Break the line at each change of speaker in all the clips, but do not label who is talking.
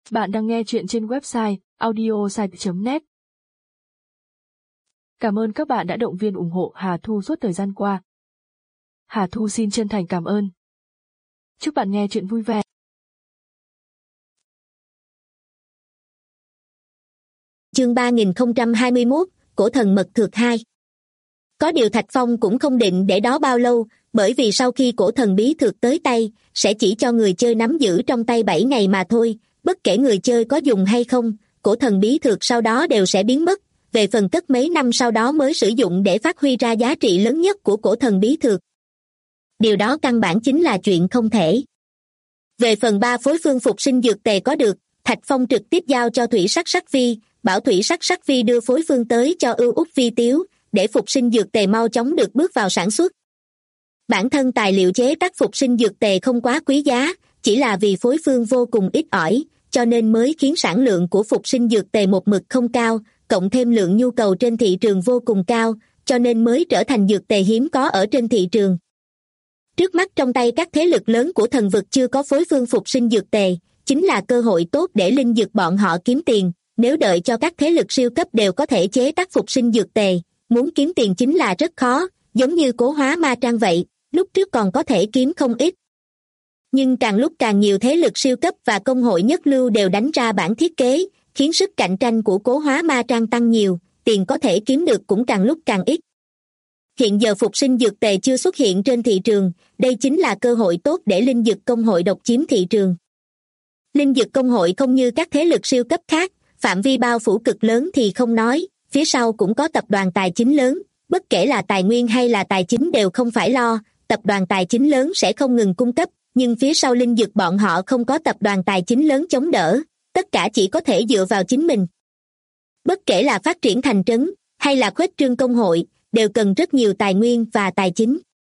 Bạn đang nghe chuyện trên website audiosite.net. Cảm ơn các bạn đã động viên ủng hộ Hà Thu suốt thời gian qua. Hà Thu xin chân thành cảm ơn. Chúc bạn nghe chuyện vui vẻ.
Chương 3021, Cổ thần mật thược 2. Có điều Thạch Phong cũng không định để đó bao lâu, bởi vì sau khi cổ thần bí thược tới tay, sẽ chỉ cho người chơi nắm giữ trong tay 7 ngày mà thôi, bất kể người chơi có dùng hay không, cổ thần bí thược sau đó đều sẽ biến mất, về phần cất mấy năm sau đó mới sử dụng để phát huy ra giá trị lớn nhất của cổ thần bí thược. Điều đó căn bản chính là chuyện không thể. Về phần 3 phối phương phục sinh dược tề có được, Thạch Phong trực tiếp giao cho Thủy Sắc Sắc Vi, bảo Thủy Sắc Sắc Vi đưa phối phương tới cho Ưu Úc Vi Tiếu, để phục sinh dược tề mau chóng được bước vào sản xuất. Bản thân tài liệu chế tác phục sinh dược tề không quá quý giá, chỉ là vì phối phương vô cùng ít ỏi, cho nên mới khiến sản lượng của phục sinh dược tề một mực không cao, cộng thêm lượng nhu cầu trên thị trường vô cùng cao, cho nên mới trở thành dược tề hiếm có ở trên thị trường. Trước mắt trong tay các thế lực lớn của thần vực chưa có phối phương phục sinh dược tề, chính là cơ hội tốt để linh dược bọn họ kiếm tiền, nếu đợi cho các thế lực siêu cấp đều có thể chế tác phục sinh dược tề, muốn kiếm tiền chính là rất khó, giống như Cố Hóa Ma Trang vậy, lúc trước còn có thể kiếm không ít. Nhưng càng lúc càng nhiều thế lực siêu cấp và công hội nhất lưu đều đánh ra bản thiết kế, khiến sức cạnh tranh của Cố Hóa Ma Trang tăng nhiều, tiền có thể kiếm được cũng càng lúc càng ít. Hiện giờ phục sinh dược tề chưa xuất hiện trên thị trường, đây chính là cơ hội tốt để linh dược công hội độc chiếm thị trường. Linh dược công hội không như các thế lực siêu cấp khác, phạm vi bao phủ cực lớn thì không nói, phía sau cũng có tập đoàn tài chính lớn, bất kể là tài nguyên hay là tài chính đều không phải lo, tập đoàn tài chính lớn sẽ không ngừng cung cấp, nhưng phía sau linh dược bọn họ không có tập đoàn tài chính lớn chống đỡ, tất cả chỉ có thể dựa vào chính mình. Bất kể là phát triển thành trấn, hay là khuếch trương công hội, đều cần rất nhiều tài nguyên và tài chính.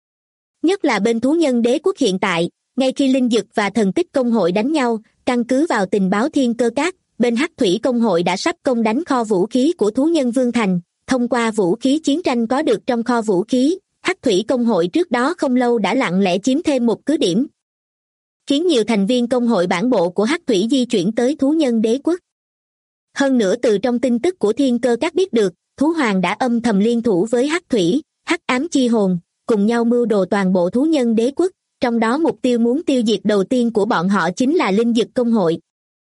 Nhất là bên thú nhân đế quốc hiện tại, ngay khi linh dược và thần tích công hội đánh nhau, căn cứ vào tình báo thiên cơ các, bên Hắc Thủy công hội đã sắp công đánh kho vũ khí của thú nhân Vương Thành, thông qua vũ khí chiến tranh có được trong kho vũ khí, Hắc Thủy công hội trước đó không lâu đã lặng lẽ chiếm thêm một cứ điểm, khiến nhiều thành viên công hội bản bộ của Hắc Thủy di chuyển tới thú nhân đế quốc. Hơn nữa từ trong tin tức của thiên cơ các biết được, thú hoàng đã âm thầm liên thủ với Hắc Thủy, Hắc Ám Chi Hồn, cùng nhau mưu đồ toàn bộ thú nhân đế quốc, trong đó mục tiêu muốn tiêu diệt đầu tiên của bọn họ chính là linh dược công hội.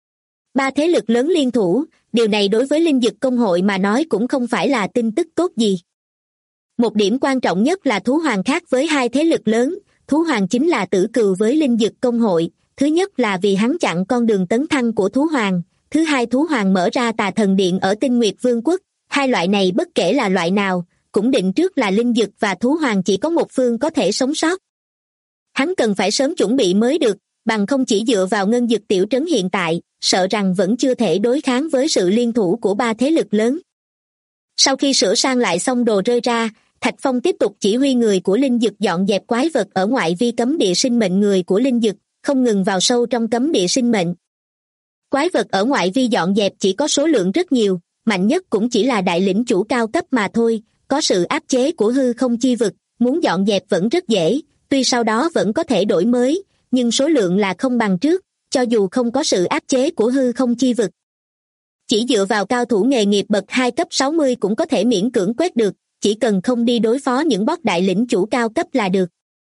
3 thế lực lớn liên thủ, điều này đối với linh dược công hội mà nói cũng không phải là tin tức tốt gì. Một điểm quan trọng nhất là thú hoàng khác với 2 thế lực lớn, thú hoàng chính là tử cừu với linh dược công hội, thứ nhất là vì hắn chặn con đường tấn thăng của thú hoàng, thứ hai thú hoàng mở ra tà thần điện ở Tinh Nguyệt Vương quốc, 2 loại này bất kể là loại nào, cũng định trước là linh dược và thú hoàng chỉ có một phương có thể sống sót. Hắn cần phải sớm chuẩn bị mới được, bằng không chỉ dựa vào ngân dược tiểu trấn hiện tại, sợ rằng vẫn chưa thể đối kháng với sự liên thủ của 3 thế lực lớn. Sau khi sửa sang lại xong đồ rơi ra, Thạch Phong tiếp tục chỉ huy người của linh dực dọn dẹp quái vật ở ngoại vi cấm địa sinh mệnh người của linh dực, không ngừng vào sâu trong cấm địa sinh mệnh. Quái vật ở ngoại vi dọn dẹp chỉ có số lượng rất nhiều, mạnh nhất cũng chỉ là đại lĩnh chủ cao cấp mà thôi, có sự áp chế của hư không chi vực, muốn dọn dẹp vẫn rất dễ, tuy sau đó vẫn có thể đổi mới, nhưng số lượng là không bằng trước, cho dù không có sự áp chế của hư không chi vực. Chỉ dựa vào cao thủ nghề nghiệp bậc 2 cấp 60 cũng có thể miễn cưỡng quét được, chỉ cần không đi đối phó những boss đại lĩnh chủ cao cấp là được.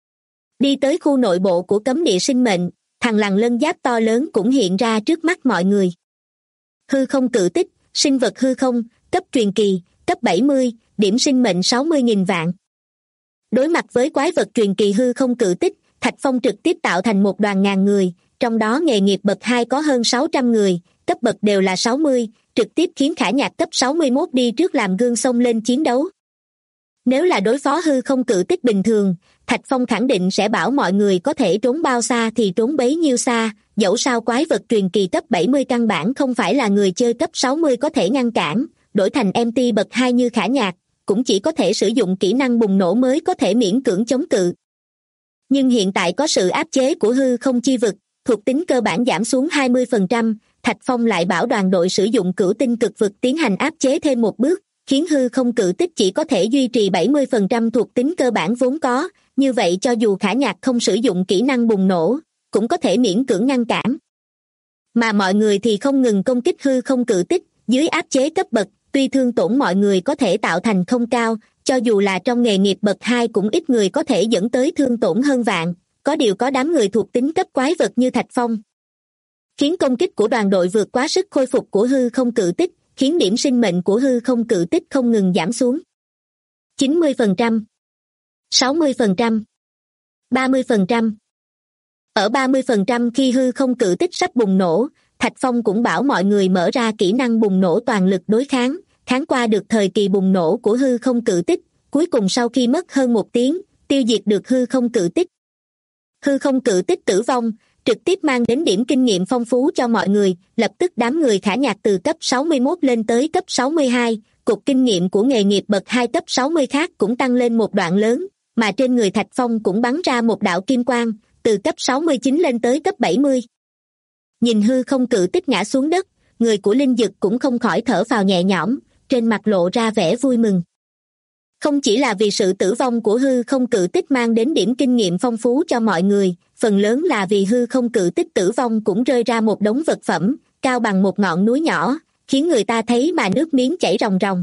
Đi tới khu nội bộ của cấm địa sinh mệnh, thằng lằn lân giáp to lớn cũng hiện ra trước mắt mọi người. Hư không cự tích, sinh vật hư không, cấp truyền kỳ, cấp 70, điểm sinh mệnh 60.000 vạn. Đối mặt với quái vật truyền kỳ hư không cự tích, Thạch Phong trực tiếp tạo thành một đoàn ngàn người, trong đó nghề nghiệp bậc 2 có hơn 600 người, cấp bậc đều là 60, trực tiếp khiến Khả Nhạc cấp 61 đi trước làm gương xông lên chiến đấu. Nếu là đối phó hư không cự tích bình thường, Thạch Phong khẳng định sẽ bảo mọi người có thể trốn bao xa thì trốn bấy nhiêu xa, dẫu sao quái vật truyền kỳ cấp 70 căn bản không phải là người chơi cấp 60 có thể ngăn cản, đổi thành MT bậc 2 như Khả Nhạc, cũng chỉ có thể sử dụng kỹ năng bùng nổ mới có thể miễn cưỡng chống cự. Nhưng hiện tại có sự áp chế của hư không chi vực, thuộc tính cơ bản giảm xuống 20%, Thạch Phong lại bảo đoàn đội sử dụng cửu tinh cực vực tiến hành áp chế thêm một bước, khiến hư không cự tích chỉ có thể duy trì 70% thuộc tính cơ bản vốn có, như vậy cho dù Khả Nhạc không sử dụng kỹ năng bùng nổ, cũng có thể miễn cưỡng ngăn cản. Mà mọi người thì không ngừng công kích hư không cự tích, dưới áp chế cấp bậc, tuy thương tổn mọi người có thể tạo thành không cao, cho dù là trong nghề nghiệp bậc 2 cũng ít người có thể dẫn tới thương tổn hơn vạn, có điều có đám người thuộc tính cấp quái vật như Thạch Phong, khiến công kích của đoàn đội vượt quá sức khôi phục của hư không cự tích, khiến điểm sinh mệnh của hư không cự tích không ngừng giảm xuống. 90%, 60%, 30%. Ở 30% khi hư không cự tích sắp bùng nổ, Thạch Phong cũng bảo mọi người mở ra kỹ năng bùng nổ toàn lực đối kháng, kháng qua được thời kỳ bùng nổ của hư không cự tích, cuối cùng sau khi mất hơn 1 tiếng, tiêu diệt được hư không cự tích. Hư không cự tích tử vong, trực tiếp mang đến điểm kinh nghiệm phong phú cho mọi người, lập tức đám người Khả Nhạc từ cấp 61 lên tới cấp 62, cục kinh nghiệm của nghề nghiệp bậc 2 cấp 60 khác cũng tăng lên một đoạn lớn, mà trên người Thạch Phong cũng bắn ra một đạo kim quang, từ cấp 69 lên tới cấp 70. Nhìn hư không cự tích ngã xuống đất, người của Linh Dực cũng không khỏi thở phào nhẹ nhõm, trên mặt lộ ra vẻ vui mừng. Không chỉ là vì sự tử vong của hư không cự tích mang đến điểm kinh nghiệm phong phú cho mọi người, phần lớn là vì hư không cự tích tử vong cũng rơi ra một đống vật phẩm, cao bằng một ngọn núi nhỏ, khiến người ta thấy mà nước miếng chảy ròng ròng.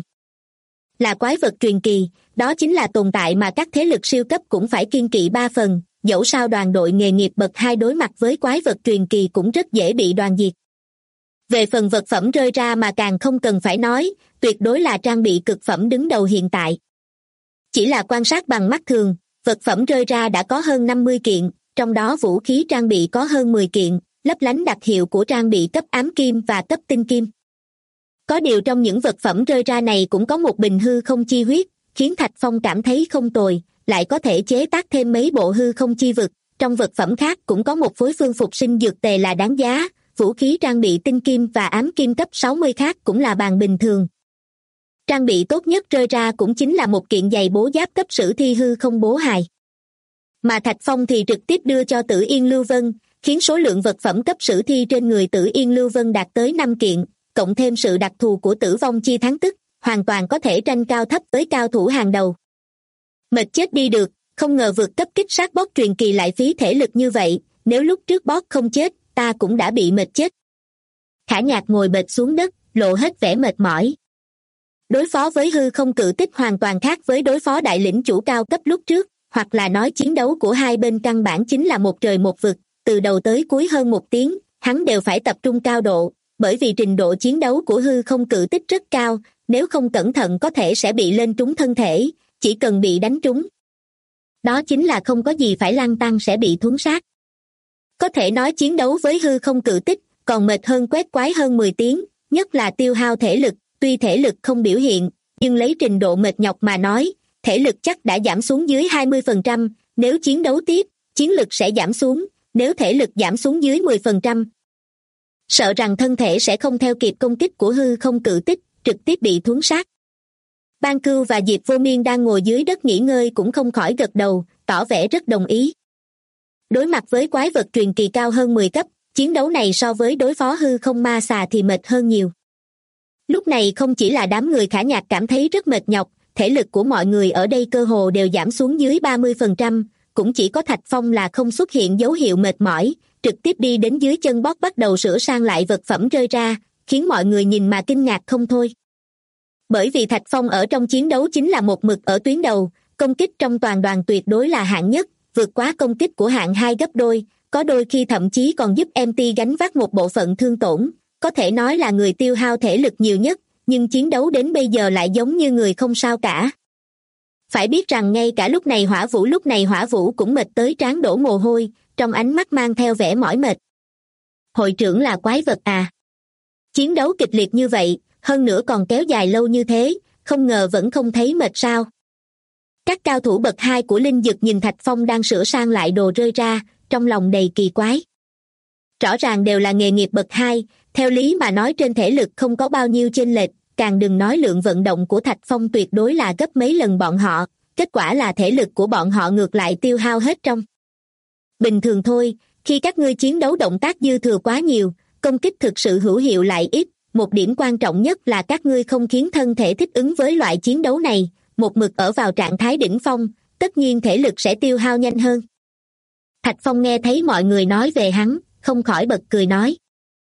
Là quái vật truyền kỳ, đó chính là tồn tại mà các thế lực siêu cấp cũng phải kiêng kỵ 3 phần, dẫu sao đoàn đội nghề nghiệp bậc 2 đối mặt với quái vật truyền kỳ cũng rất dễ bị đoàn diệt. Về phần vật phẩm rơi ra mà càng không cần phải nói, tuyệt đối là trang bị cực phẩm đứng đầu hiện tại. Chỉ là quan sát bằng mắt thường, vật phẩm rơi ra đã có hơn 50 kiện, trong đó vũ khí trang bị có hơn 10 kiện, lấp lánh đặc hiệu của trang bị cấp ám kim và cấp tinh kim. Có điều trong những vật phẩm rơi ra này cũng có một bình hư không chi huyết, khiến Thạch Phong cảm thấy không tồi, lại có thể chế tác thêm mấy bộ hư không chi vực. Trong vật phẩm khác cũng có một phối phương phục sinh dược tề là đáng giá, vũ khí trang bị tinh kim và ám kim cấp 60 khác cũng là bàn bình thường. Trang bị tốt nhất rơi ra cũng chính là một kiện giày bố giáp cấp sử thi hư không bố hài. Mà Thạch Phong thì trực tiếp đưa cho Tử Yên Lưu Vân, khiến số lượng vật phẩm cấp sử thi trên người Tử Yên Lưu Vân đạt tới 5 kiện, cộng thêm sự đặc thù của tử vong chi thắng tức, hoàn toàn có thể tranh cao thấp với cao thủ hàng đầu. Mệt chết đi được, không ngờ vượt cấp kích sát boss truyền kỳ lại phí thể lực như vậy, nếu lúc trước boss không chết, ta cũng đã bị mệt chết. Khả Nhạc ngồi bệt xuống đất, lộ hết vẻ mệt mỏi. Đối phó với hư không cự tích hoàn toàn khác với đối phó đại lĩnh chủ cao cấp lúc trước, hoặc là nói chiến đấu của hai bên căn bản chính là một trời một vực, từ đầu tới cuối hơn 1 tiếng, hắn đều phải tập trung cao độ, bởi vì trình độ chiến đấu của hư không cự tích rất cao, nếu không cẩn thận có thể sẽ bị lên trúng thân thể, chỉ cần bị đánh trúng. Đó chính là không có gì phải lăn tăn sẽ bị thuấn sát. Có thể nói chiến đấu với hư không cự tích, còn mệt hơn quét quái hơn 10 tiếng, nhất là tiêu hao thể lực, tuy thể lực không biểu hiện, nhưng lấy trình độ mệt nhọc mà nói, thể lực chắc đã giảm xuống dưới 20%, nếu chiến đấu tiếp, chiến lực sẽ giảm xuống, nếu thể lực giảm xuống dưới 10%. Sợ rằng thân thể sẽ không theo kịp công kích của hư không cự tích, trực tiếp bị thuấn sát. Ban Cưu và Diệp Vô Miên đang ngồi dưới đất nghỉ ngơi cũng không khỏi gật đầu, tỏ vẻ rất đồng ý. Đối mặt với quái vật truyền kỳ cao hơn 10 cấp, chiến đấu này so với đối phó hư không ma xà thì mệt hơn nhiều. Lúc này không chỉ là đám người Khả Nhạc cảm thấy rất mệt nhọc, thể lực của mọi người ở đây cơ hồ đều giảm xuống dưới 30%, cũng chỉ có Thạch Phong là không xuất hiện dấu hiệu mệt mỏi, trực tiếp đi đến dưới chân boss bắt đầu sửa sang lại vật phẩm rơi ra, khiến mọi người nhìn mà kinh ngạc không thôi. Bởi vì Thạch Phong ở trong chiến đấu chính là một mực ở tuyến đầu, công kích trong toàn đoàn tuyệt đối là hạng nhất, vượt quá công kích của hạng 2 gấp đôi, có đôi khi thậm chí còn giúp MT gánh vác một bộ phận thương tổn, có thể nói là người tiêu hao thể lực nhiều nhất, nhưng chiến đấu đến bây giờ lại giống như người không sao cả. Phải biết rằng ngay cả lúc này Hỏa Vũ cũng mệt tới trán đổ mồ hôi, trong ánh mắt mang theo vẻ mỏi mệt. Hội trưởng là quái vật à? Chiến đấu kịch liệt như vậy, hơn nữa còn kéo dài lâu như thế, không ngờ vẫn không thấy mệt sao? Các cao thủ bậc 2 của Linh Dực nhìn Thạch Phong đang sửa sang lại đồ rơi ra, trong lòng đầy kỳ quái. Rõ ràng đều là nghề nghiệp bậc 2, theo lý mà nói trên thể lực không có bao nhiêu chênh lệch, càng đừng nói lượng vận động của Thạch Phong tuyệt đối là gấp mấy lần bọn họ, kết quả là thể lực của bọn họ ngược lại tiêu hao hết trong. Bình thường thôi, khi các ngươi chiến đấu động tác dư thừa quá nhiều, công kích thực sự hữu hiệu lại ít, một điểm quan trọng nhất là các ngươi không khiến thân thể thích ứng với loại chiến đấu này, một mực ở vào trạng thái đỉnh phong, tất nhiên thể lực sẽ tiêu hao nhanh hơn. Thạch Phong nghe thấy mọi người nói về hắn, không khỏi bật cười nói.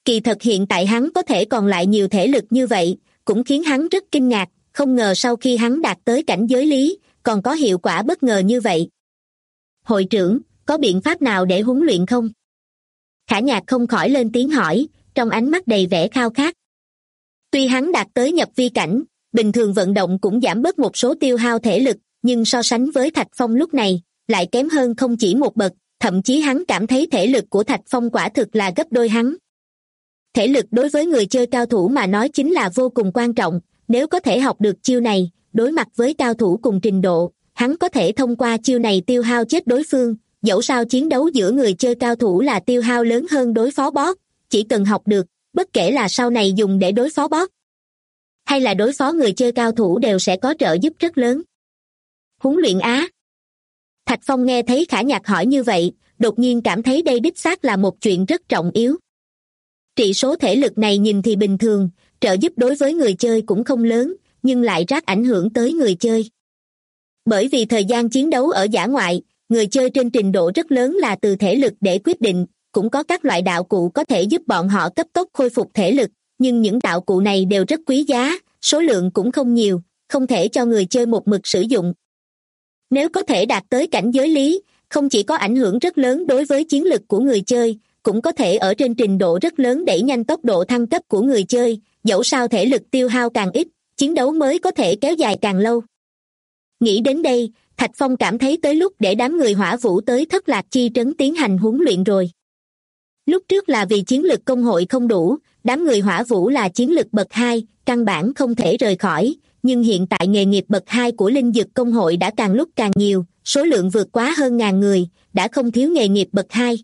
Kỳ thật hiện tại hắn có thể còn lại nhiều thể lực như vậy, cũng khiến hắn rất kinh ngạc, không ngờ sau khi hắn đạt tới cảnh giới lý, còn có hiệu quả bất ngờ như vậy. Hội trưởng, có biện pháp nào để huấn luyện không? Khả Nhạc không khỏi lên tiếng hỏi, trong ánh mắt đầy vẻ khao khát. Tuy hắn đạt tới nhập vi cảnh, bình thường vận động cũng giảm bớt một số tiêu hao thể lực, nhưng so sánh với Thạch Phong lúc này, lại kém hơn không chỉ một bậc, thậm chí hắn cảm thấy thể lực của Thạch Phong quả thực là gấp đôi hắn. Thể lực đối với người chơi cao thủ mà nói chính là vô cùng quan trọng, nếu có thể học được chiêu này, đối mặt với cao thủ cùng trình độ, hắn có thể thông qua chiêu này tiêu hao chết đối phương, dẫu sao chiến đấu giữa người chơi cao thủ là tiêu hao lớn hơn đối phó boss, chỉ cần học được, bất kể là sau này dùng để đối phó boss, hay là đối phó người chơi cao thủ đều sẽ có trợ giúp rất lớn. Huấn luyện á? Thạch Phong nghe thấy Khả Nhạc hỏi như vậy, đột nhiên cảm thấy đây đích xác là một chuyện rất trọng yếu. Trị số thể lực này nhìn thì bình thường, trợ giúp đối với người chơi cũng không lớn, nhưng lại rác ảnh hưởng tới người chơi. Bởi vì thời gian chiến đấu ở dã ngoại, người chơi trên trình độ rất lớn là từ thể lực để quyết định, cũng có các loại đạo cụ có thể giúp bọn họ cấp tốc khôi phục thể lực, nhưng những đạo cụ này đều rất quý giá, số lượng cũng không nhiều, không thể cho người chơi một mực sử dụng. Nếu có thể đạt tới cảnh giới lý, không chỉ có ảnh hưởng rất lớn đối với chiến lực của người chơi, cũng có thể ở trên trình độ rất lớn đẩy nhanh tốc độ thăng cấp của người chơi, dẫu sao thể lực tiêu hao càng ít, chiến đấu mới có thể kéo dài càng lâu. Nghĩ đến đây, Thạch Phong cảm thấy tới lúc để đám người Hỏa Vũ tới Thất Lạc Chi trấn tiến hành huấn luyện rồi. Lúc trước là vì chiến lực công hội không đủ, đám người Hỏa Vũ là chiến lực bậc 2, căn bản không thể rời khỏi, nhưng hiện tại nghề nghiệp bậc 2 của linh dược công hội đã càng lúc càng nhiều, số lượng vượt quá hơn 1000 người, đã không thiếu nghề nghiệp bậc 2.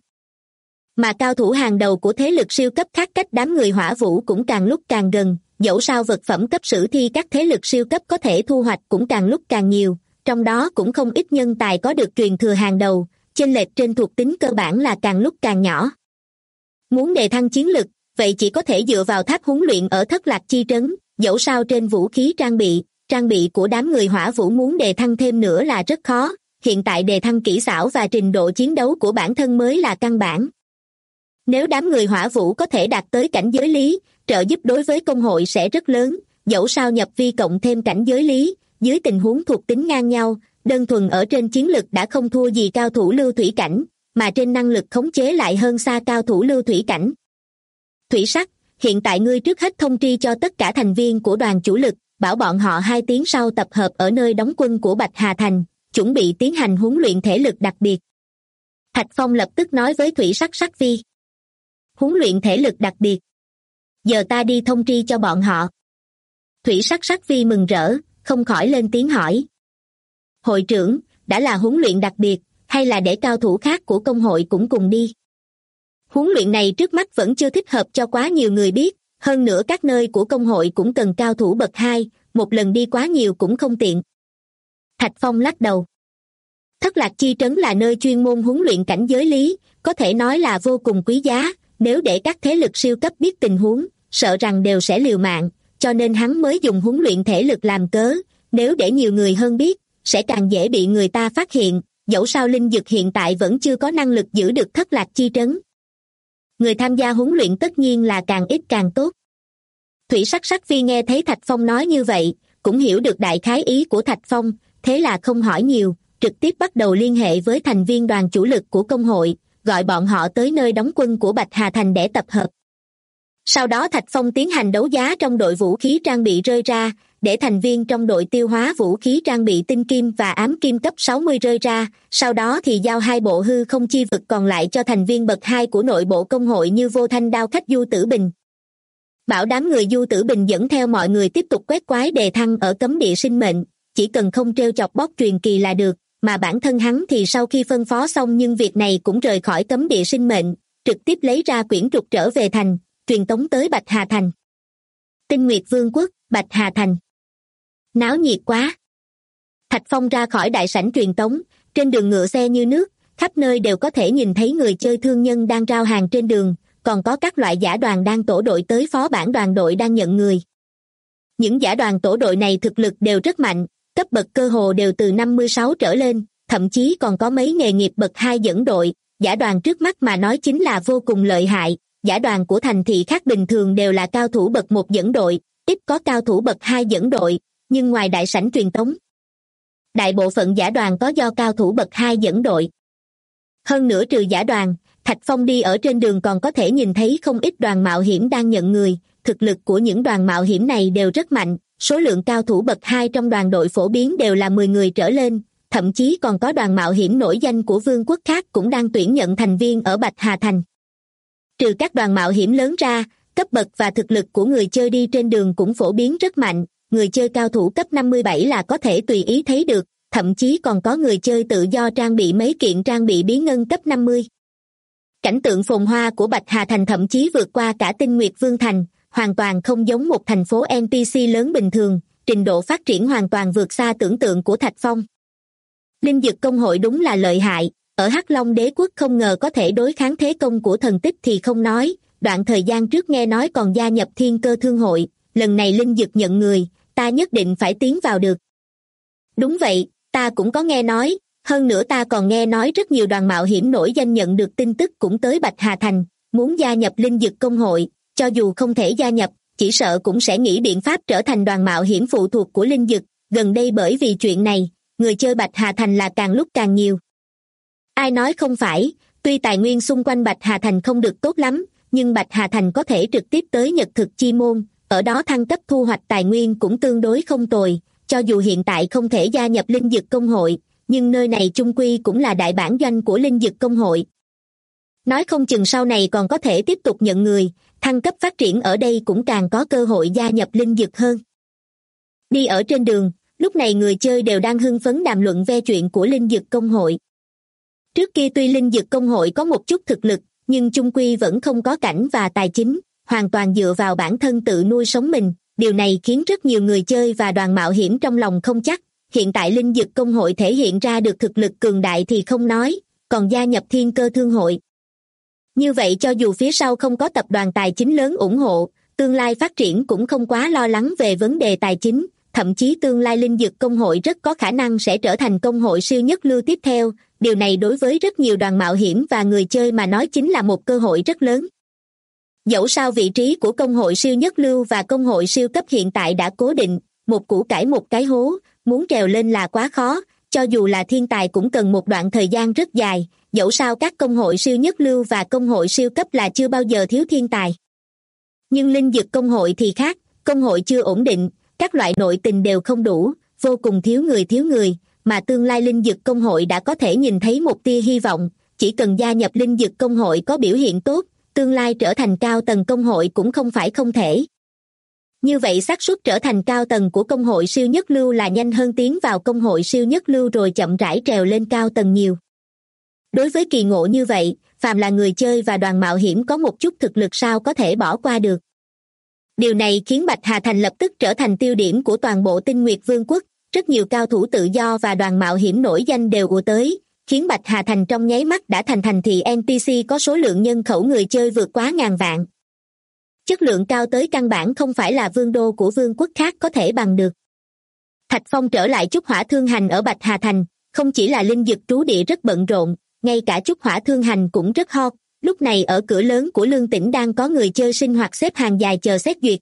Mà cao thủ hàng đầu của thế lực siêu cấp khác cách đám người Hỏa Vũ cũng càng lúc càng gần, dẫu sao vật phẩm cấp sử thi các thế lực siêu cấp có thể thu hoạch cũng càng lúc càng nhiều, trong đó cũng không ít nhân tài có được truyền thừa hàng đầu, chênh lệch trên thuộc tính cơ bản là càng lúc càng nhỏ. Muốn đề thăng chiến lực, vậy chỉ có thể dựa vào tháp huấn luyện ở Thất Lạc Chi trấn, dẫu sao trên vũ khí trang bị của đám người Hỏa Vũ muốn đề thăng thêm nữa là rất khó, hiện tại đề thăng kỹ xảo và trình độ chiến đấu của bản thân mới là căn bản. Nếu đám người Hỏa Vũ có thể đạt tới cảnh giới lý, trợ giúp đối với công hội sẽ rất lớn, dẫu sao nhập vi cộng thêm cảnh giới lý, dưới tình huống thuộc tính ngang nhau, đơn thuần ở trên chiến lực đã không thua gì cao thủ lưu thủy cảnh, mà trên năng lực khống chế lại hơn xa cao thủ lưu thủy cảnh. Thủy Sắc, hiện tại ngươi trước hết thông tri cho tất cả thành viên của đoàn chủ lực, bảo bọn họ 2 tiếng sau tập hợp ở nơi đóng quân của Bạch Hà Thành, chuẩn bị tiến hành huấn luyện thể lực đặc biệt. Thạch Phong lập tức nói với Thủy Sắc Sắc Vi. Huấn luyện thể lực đặc biệt. Giờ ta đi thông tri cho bọn họ. Thủy Sắc Sắc Vi mừng rỡ, không khỏi lên tiếng hỏi. Hội trưởng, đã là huấn luyện đặc biệt, hay là để cao thủ khác của công hội cũng cùng đi? Huấn luyện này trước mắt vẫn chưa thích hợp cho quá nhiều người biết, hơn nữa các nơi của công hội cũng cần cao thủ bậc 2, một lần đi quá nhiều cũng không tiện. Thạch Phong lắc đầu. Thất Lạc Chi trấn là nơi chuyên môn huấn luyện cảnh giới lý, có thể nói là vô cùng quý giá, nếu để các thế lực siêu cấp biết tình huống, sợ rằng đều sẽ liều mạng, cho nên hắn mới dùng huấn luyện thể lực làm cớ, nếu để nhiều người hơn biết, sẽ càng dễ bị người ta phát hiện, dẫu sao linh dược hiện tại vẫn chưa có năng lực giữ được Thất Lạc Chi trấn. Người tham gia huấn luyện tất nhiên là càng ít càng tốt. Thủy Sắc Sắc Vi nghe thấy Thạch Phong nói như vậy, cũng hiểu được đại khái ý của Thạch Phong, thế là không hỏi nhiều, trực tiếp bắt đầu liên hệ với thành viên đoàn chủ lực của công hội, gọi bọn họ tới nơi đóng quân của Bạch Hà Thành để tập hợp. Sau đó Thạch Phong tiến hành đấu giá trong đội vũ khí trang bị rơi ra, để thành viên trong đội tiêu hóa vũ khí trang bị tinh kim và ám kim cấp 60 rơi ra, sau đó thì giao 2 bộ hư không chi vực còn lại cho thành viên bậc 2 của nội bộ công hội như Vô Thanh Đao Khách Du Tử Bình. Bảo đám người Du Tử Bình dẫn theo mọi người tiếp tục quét quái đề thăng ở cấm địa sinh mệnh, chỉ cần không trêu chọc boss truyền kỳ là được, mà bản thân hắn thì sau khi phân phó xong nhưng việc này cũng rời khỏi cấm địa sinh mệnh, trực tiếp lấy ra quyển trục trở về thành, truyền tống tới Bạch Hà Thành. Tinh Nguyệt Vương quốc, Bạch Hà Thành. Náo nhiệt quá. Thạch Phong ra khỏi đại sảnh truyền tống, trên đường ngựa xe như nước, khắp nơi đều có thể nhìn thấy người chơi thương nhân đang rao hàng trên đường, còn có các loại giả đoàn đang tổ đội tới phó bản đoàn đội đang nhận người. Những giả đoàn tổ đội này thực lực đều rất mạnh, cấp bậc cơ hồ đều từ 56 trở lên, thậm chí còn có mấy nghề nghiệp bậc 2 dẫn đội, giả đoàn trước mắt mà nói chính là vô cùng lợi hại, giả đoàn của thành thị khác bình thường đều là cao thủ bậc 1 dẫn đội, ít có cao thủ bậc 2 dẫn đội, nhưng ngoài đại sảnh truyền tống, đại bộ phận giả đoàn có do cao thủ bậc 2 dẫn đội. Hơn nữa trừ giả đoàn, Thạch Phong đi ở trên đường còn có thể nhìn thấy không ít đoàn mạo hiểm đang nhận người, thực lực của những đoàn mạo hiểm này đều rất mạnh, số lượng cao thủ bậc 2 trong đoàn đội phổ biến đều là 10 người trở lên, thậm chí còn có đoàn mạo hiểm nổi danh của vương quốc khác cũng đang tuyển nhận thành viên ở Bạch Hà Thành. Trừ các đoàn mạo hiểm lớn ra, cấp bậc và thực lực của người chơi đi trên đường cũng phổ biến rất mạnh, người chơi cao thủ cấp 57 là có thể tùy ý thấy được, thậm chí còn có người chơi tự do trang bị mấy kiện trang bị bí ngân cấp 50. Cảnh tượng phồn hoa của Bạch Hà Thành thậm chí vượt qua cả Tinh Nguyệt Vương Thành, hoàn toàn không giống một thành phố NPC lớn bình thường, trình độ phát triển hoàn toàn vượt xa tưởng tượng của Thạch Phong. Linh Dực Công hội đúng là lợi hại, ở Hắc Long Đế Quốc không ngờ có thể đối kháng thế công của thần tích thì không nói, đoạn thời gian trước nghe nói còn gia nhập Thiên Cơ Thương hội, lần này Linh Dực nhận người, ta nhất định phải tiến vào được. Đúng vậy, ta cũng có nghe nói, hơn nữa ta còn nghe nói rất nhiều đoàn mạo hiểm nổi danh nhận được tin tức cũng tới Bạch Hà Thành, muốn gia nhập Linh Dực Công hội, cho dù không thể gia nhập, chỉ sợ cũng sẽ nghĩ biện pháp trở thành đoàn mạo hiểm phụ thuộc của Linh Dực, gần đây bởi vì chuyện này, người chơi Bạch Hà Thành là càng lúc càng nhiều. Ai nói không phải, tuy tài nguyên xung quanh Bạch Hà Thành không được tốt lắm, nhưng Bạch Hà Thành có thể trực tiếp tới Nhật Thực Chi Môn, ở đó thăng cấp thu hoạch tài nguyên cũng tương đối không tồi, cho dù hiện tại không thể gia nhập Linh Dực Công hội, nhưng nơi này chung quy cũng là đại bản doanh của Linh Dực Công hội. Nói không chừng sau này còn có thể tiếp tục nhận người, thăng cấp phát triển ở đây cũng càng có cơ hội gia nhập Linh Dực hơn. Đi ở trên đường, lúc này người chơi đều đang hưng phấn đàm luận ve chuyện của Linh Dực Công hội. Trước kia tuy Linh Dực Công hội có một chút thực lực, nhưng chung quy vẫn không có cảnh và tài chính, hoàn toàn dựa vào bản thân tự nuôi sống mình, điều này khiến rất nhiều người chơi và đoàn mạo hiểm trong lòng không chắc. Hiện tại Linh Dực Công hội thể hiện ra được thực lực cường đại thì không nói, còn gia nhập Thiên Cơ Thương hội. Như vậy cho dù phía sau không có tập đoàn tài chính lớn ủng hộ, tương lai phát triển cũng không quá lo lắng về vấn đề tài chính, thậm chí tương lai Linh Dực Công hội rất có khả năng sẽ trở thành công hội siêu nhất lưu tiếp theo, điều này đối với rất nhiều đoàn mạo hiểm và người chơi mà nói chính là một cơ hội rất lớn. Dẫu sao vị trí của công hội siêu nhất lưu và công hội siêu cấp hiện tại đã cố định, một củ cải một cái hố, muốn trèo lên là quá khó, cho dù là thiên tài cũng cần một đoạn thời gian rất dài, dẫu sao các công hội siêu nhất lưu và công hội siêu cấp là chưa bao giờ thiếu thiên tài. Nhưng Linh Dực Công hội thì khác, công hội chưa ổn định, các loại nội tình đều không đủ, vô cùng thiếu người, mà tương lai Linh Dực Công hội đã có thể nhìn thấy một tia hy vọng, chỉ cần gia nhập Linh Dực Công hội có biểu hiện tốt, tương lai trở thành cao tầng công hội cũng không phải không thể. Như vậy xác suất trở thành cao tầng của công hội siêu nhất lưu là nhanh hơn tiến vào công hội siêu nhất lưu rồi chậm rãi trèo lên cao tầng nhiều. Đối với kỳ ngộ như vậy, phàm là người chơi và đoàn mạo hiểm có một chút thực lực sao có thể bỏ qua được. Điều này khiến Bạch Hà Thành lập tức trở thành tiêu điểm của toàn bộ Tinh Nguyệt Vương quốc, rất nhiều cao thủ tự do và đoàn mạo hiểm nổi danh đều ùa tới, khiến Bạch Hà Thành trong nháy mắt đã thành thành thị NPC có số lượng nhân khẩu người chơi vượt quá 1000 vạn. Chất lượng cao tới căn bản không phải là vương đô của vương quốc khác có thể bằng được. Thạch Phong trở lại Trúc Hỏa Thương Hành ở Bạch Hà Thành, không chỉ là Linh Dực trú địa rất bận rộn, ngay cả Trúc Hỏa Thương Hành cũng rất hot. Lúc này ở cửa lớn của Lương Tỉnh đang có người chơi sinh hoạt xếp hàng dài chờ xét duyệt.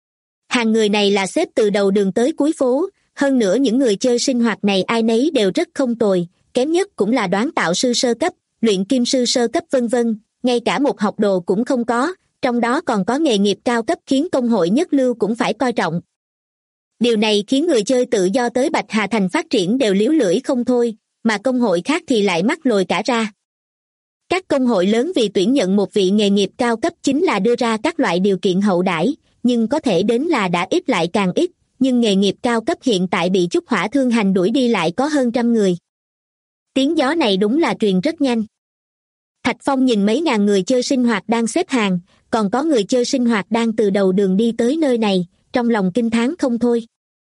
Hàng người này là xếp từ đầu đường tới cuối phố, hơn nữa những người chơi sinh hoạt này ai nấy đều rất không tồi, kém nhất cũng là đoán tạo sư sơ cấp, luyện kim sư sơ cấp vân vân, ngay cả một học đồ cũng không có, trong đó còn có nghề nghiệp cao cấp khiến công hội nhất lưu cũng phải coi trọng. Điều này khiến người chơi tự do tới Bạch Hà Thành phát triển đều líu lưỡi không thôi, mà công hội khác thì lại mắt lồi cả ra. Các công hội lớn vì tuyển nhận một vị nghề nghiệp cao cấp chính là đưa ra các loại điều kiện hậu đãi, nhưng có thể đến là đã ít lại càng ít, nhưng nghề nghiệp cao cấp hiện tại bị Trúc Hỏa Thương Hành đuổi đi lại có hơn 100 người. Tiếng gió này đúng là truyền rất nhanh. Thạch Phong nhìn mấy ngàn người chơi sinh hoạt đang xếp hàng, còn có người chơi sinh hoạt đang từ đầu đường đi tới nơi này, trong lòng kinh thán không thôi.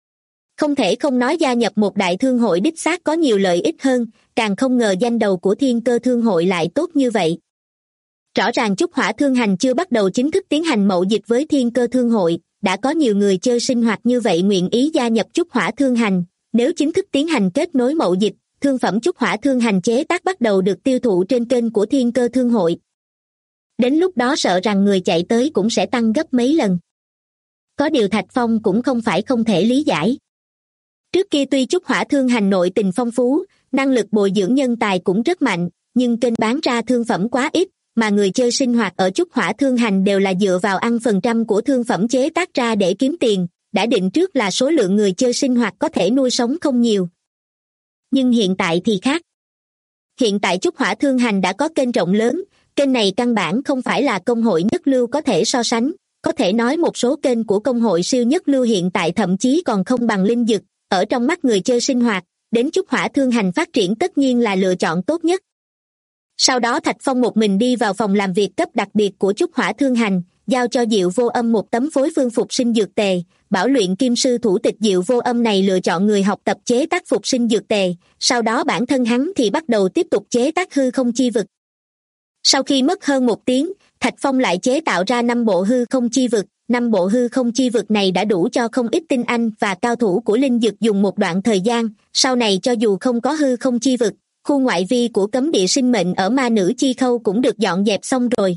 Không thể không nói gia nhập một đại thương hội đích xác có nhiều lợi ích hơn, càng không ngờ danh đầu của Thiên Cơ Thương hội lại tốt như vậy. Rõ ràng Trúc Hỏa Thương Hành chưa bắt đầu chính thức tiến hành mậu dịch với Thiên Cơ Thương hội, đã có nhiều người chơi sinh hoạt như vậy nguyện ý gia nhập Trúc Hỏa Thương Hành, nếu chính thức tiến hành kết nối mậu dịch, thương phẩm Trúc Hỏa Thương Hành chế tác bắt đầu được tiêu thụ trên kênh của Thiên Cơ Thương hội. Đến lúc đó sợ rằng người chạy tới cũng sẽ tăng gấp mấy lần. Có điều Thạch Phong cũng không phải không thể lý giải. Trước kia tuy Trúc Hỏa Thương Hành nội tình phong phú, năng lực bồi dưỡng nhân tài cũng rất mạnh, nhưng kênh bán ra thương phẩm quá ít, mà người chơi sinh hoạt ở Trúc Hỏa Thương Hành đều là dựa vào ăn phần trăm của thương phẩm chế tác ra để kiếm tiền, đã định trước là số lượng người chơi sinh hoạt có thể nuôi sống không nhiều. Nhưng hiện tại thì khác. Hiện tại Trúc Hỏa Thương Hành đã có kênh rộng lớn, kênh này căn bản không phải là công hội nhất lưu có thể so sánh, có thể nói một số kênh của công hội siêu nhất lưu hiện tại thậm chí còn không bằng Linh Dực, ở trong mắt người chơi sinh hoạt, đến Trúc Hỏa Thương Hành phát triển tất nhiên là lựa chọn tốt nhất. Sau đó Thạch Phong một mình đi vào phòng làm việc cấp đặc biệt của Trúc Hỏa Thương Hành, giao cho Diệu Vô Âm một tấm phối phương phục sinh dược tề, bảo luyện kim sư thủ tịch Diệu Vô Âm này lựa chọn người học tập chế tác phục sinh dược tề, sau đó bản thân hắn thì bắt đầu tiếp tục chế tác hư không chi vực. Sau khi mất hơn 1 tiếng, Thạch Phong lại chế tạo ra 5 bộ hư không chi vực. 5 bộ hư không chi vực này đã đủ cho không ít tinh anh và cao thủ của Linh Dực dùng một đoạn thời gian, sau này cho dù không có hư không chi vực, khu ngoại vi của cấm địa sinh mệnh ở ma nữ chi khâu cũng được dọn dẹp xong rồi.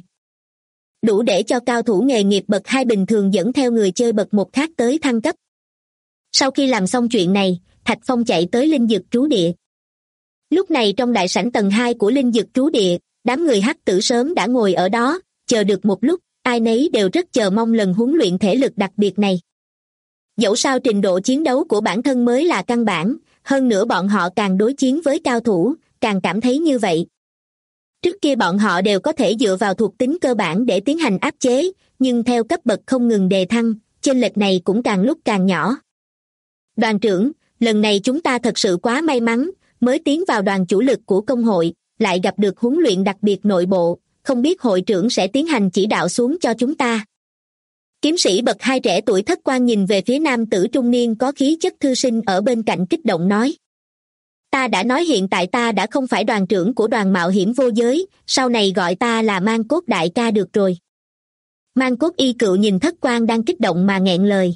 Đủ để cho cao thủ nghề nghiệp bậc 2 bình thường dẫn theo người chơi bậc 1 khác tới thăng cấp. Sau khi làm xong chuyện này, Thạch Phong chạy tới Linh Dực trú địa. Lúc này trong đại sảnh tầng 2 của Linh Dực trú địa, đám người hắc tử sớm đã ngồi ở đó, chờ được một lúc, ai nấy đều rất chờ mong lần huấn luyện thể lực đặc biệt này. Dẫu sao trình độ chiến đấu của bản thân mới là căn bản, hơn nữa bọn họ càng đối chiến với cao thủ, càng cảm thấy như vậy. Trước kia bọn họ đều có thể dựa vào thuộc tính cơ bản để tiến hành áp chế, nhưng theo cấp bậc không ngừng đề thăng, chênh lệch này cũng càng lúc càng nhỏ. Đoàn trưởng, lần này chúng ta thật sự quá may mắn, mới tiến vào đoàn chủ lực của công hội, lại gặp được huấn luyện đặc biệt nội bộ, không biết hội trưởng sẽ tiến hành chỉ đạo xuống cho chúng ta. Kiếm sĩ bậc 2 trẻ tuổi Thất Quan nhìn về phía nam tử trung niên có khí chất thư sinh ở bên cạnh kích động nói. Ta đã nói hiện tại ta đã không phải đoàn trưởng của đoàn mạo hiểm vô giới, sau này gọi ta là Mang Cốt đại ca được rồi. Mang Cốt y cựu nhìn Thất Quan đang kích động mà nghẹn lời.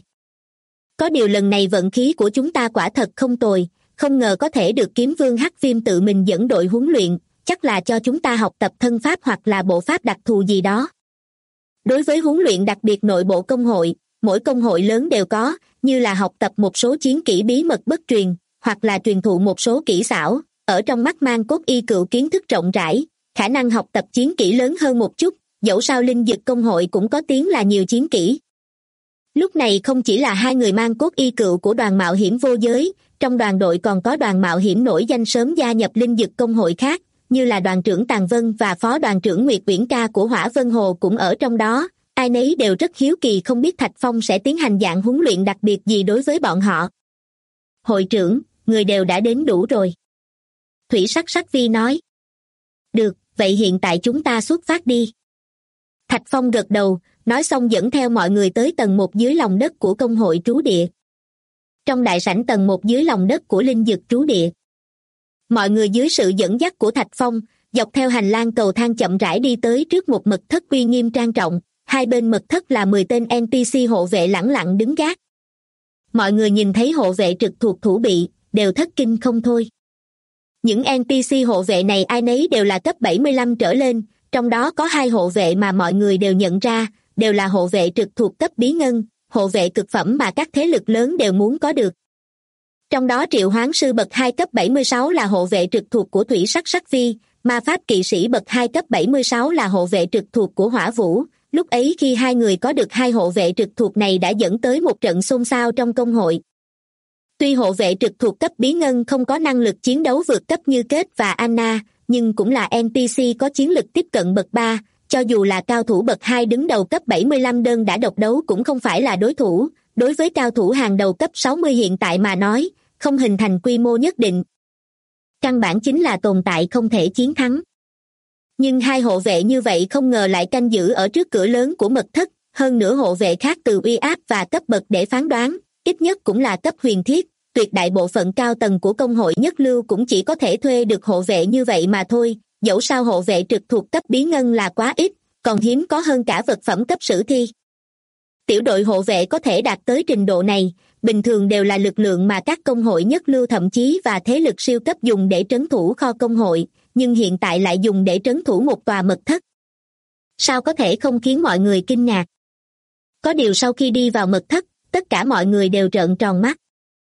Có điều lần này vận khí của chúng ta quả thật không tồi, không ngờ có thể được Kiếm Vương Hắc Viêm tự mình dẫn đội huấn luyện, chắc là cho chúng ta học tập thân pháp hoặc là bộ pháp đặc thù gì đó. Đối với huấn luyện đặc biệt nội bộ công hội, mỗi công hội lớn đều có, như là học tập một số chiến kỹ bí mật bất truyền, hoặc là truyền thụ một số kỹ xảo, ở trong mắt Mang Cốt y cựu kiến thức rộng rãi, khả năng học tập chiến kỹ lớn hơn một chút, dẫu sao Linh Dực công hội cũng có tiếng là nhiều chiến kỹ. Lúc này không chỉ là 2 người Mang Cốt y cựu của đoàn mạo hiểm vô giới, trong đoàn đội còn có đoàn mạo hiểm nổi danh sớm gia nhập Linh Dực công hội khác, như là đoàn trưởng Tàn Vân và phó đoàn trưởng Nguyệt Uyển Ca của Hỏa Vân Hồ cũng ở trong đó, ai nấy đều rất hiếu kỳ không biết Thạch Phong sẽ tiến hành dạng huấn luyện đặc biệt gì đối với bọn họ. Hội trưởng, người đều đã đến đủ rồi. Thủy Sắc Sắc Vi nói. Được, vậy hiện tại chúng ta xuất phát đi. Thạch Phong gật đầu, nói xong dẫn theo mọi người tới tầng 1 dưới lòng đất của công hội trú địa. Trong đại sảnh tầng 1 dưới lòng đất của Linh Dực trú địa, mọi người dưới sự dẫn dắt của Thạch Phong, dọc theo hành lang cầu thang chậm rãi đi tới trước một mật thất uy nghiêm trang trọng, 2 bên mật thất là 10 tên NPC hộ vệ lẳng lặng đứng gác. Mọi người nhìn thấy hộ vệ trực thuộc thủ bị, đều thất kinh không thôi. Những NPC hộ vệ này ai nấy đều là cấp 75 trở lên, trong đó có 2 hộ vệ mà mọi người đều nhận ra, đều là hộ vệ trực thuộc cấp bí ngân, hộ vệ cực phẩm mà các thế lực lớn đều muốn có được. Trong đó Triệu Hoán Sư bậc 2 cấp 76 là hộ vệ trực thuộc của Thủy Sắc Sắc Vi, Ma Pháp Kỵ Sĩ bậc 2 cấp 76 là hộ vệ trực thuộc của Hỏa Vũ. Lúc ấy khi 2 người có được 2 hộ vệ trực thuộc này đã dẫn tới một trận xôn xao trong công hội. Tuy hộ vệ trực thuộc cấp bí ngân không có năng lực chiến đấu vượt cấp như Kết và Anna, nhưng cũng là NPC có chiến lực tiếp cận bậc 3, cho dù là cao thủ bậc 2 đứng đầu cấp 75 đơn đã độc đấu cũng không phải là đối thủ, đối với cao thủ hàng đầu cấp 60 hiện tại mà nói, không hình thành quy mô nhất định. Căn bản chính là tồn tại không thể chiến thắng. Nhưng 2 hộ vệ như vậy không ngờ lại canh giữ ở trước cửa lớn của mật thất, hơn nữa hộ vệ khác từ uy áp và cấp bậc để phán đoán, ít nhất cũng là cấp huyền thiết, tuyệt đại bộ phận cao tầng của công hội nhất lưu cũng chỉ có thể thuê được hộ vệ như vậy mà thôi, dẫu sao hộ vệ trực thuộc cấp bí ngân là quá ít, còn hiếm có hơn cả vật phẩm cấp sử thi. Tiểu đội hộ vệ có thể đạt tới trình độ này, bình thường đều là lực lượng mà các công hội nhất lưu thậm chí và thế lực siêu cấp dùng để trấn thủ kho công hội, nhưng hiện tại lại dùng để trấn thủ một tòa mật thất. Sao có thể không khiến mọi người kinh ngạc? Có điều sau khi đi vào mật thất, tất cả mọi người đều trợn tròn mắt.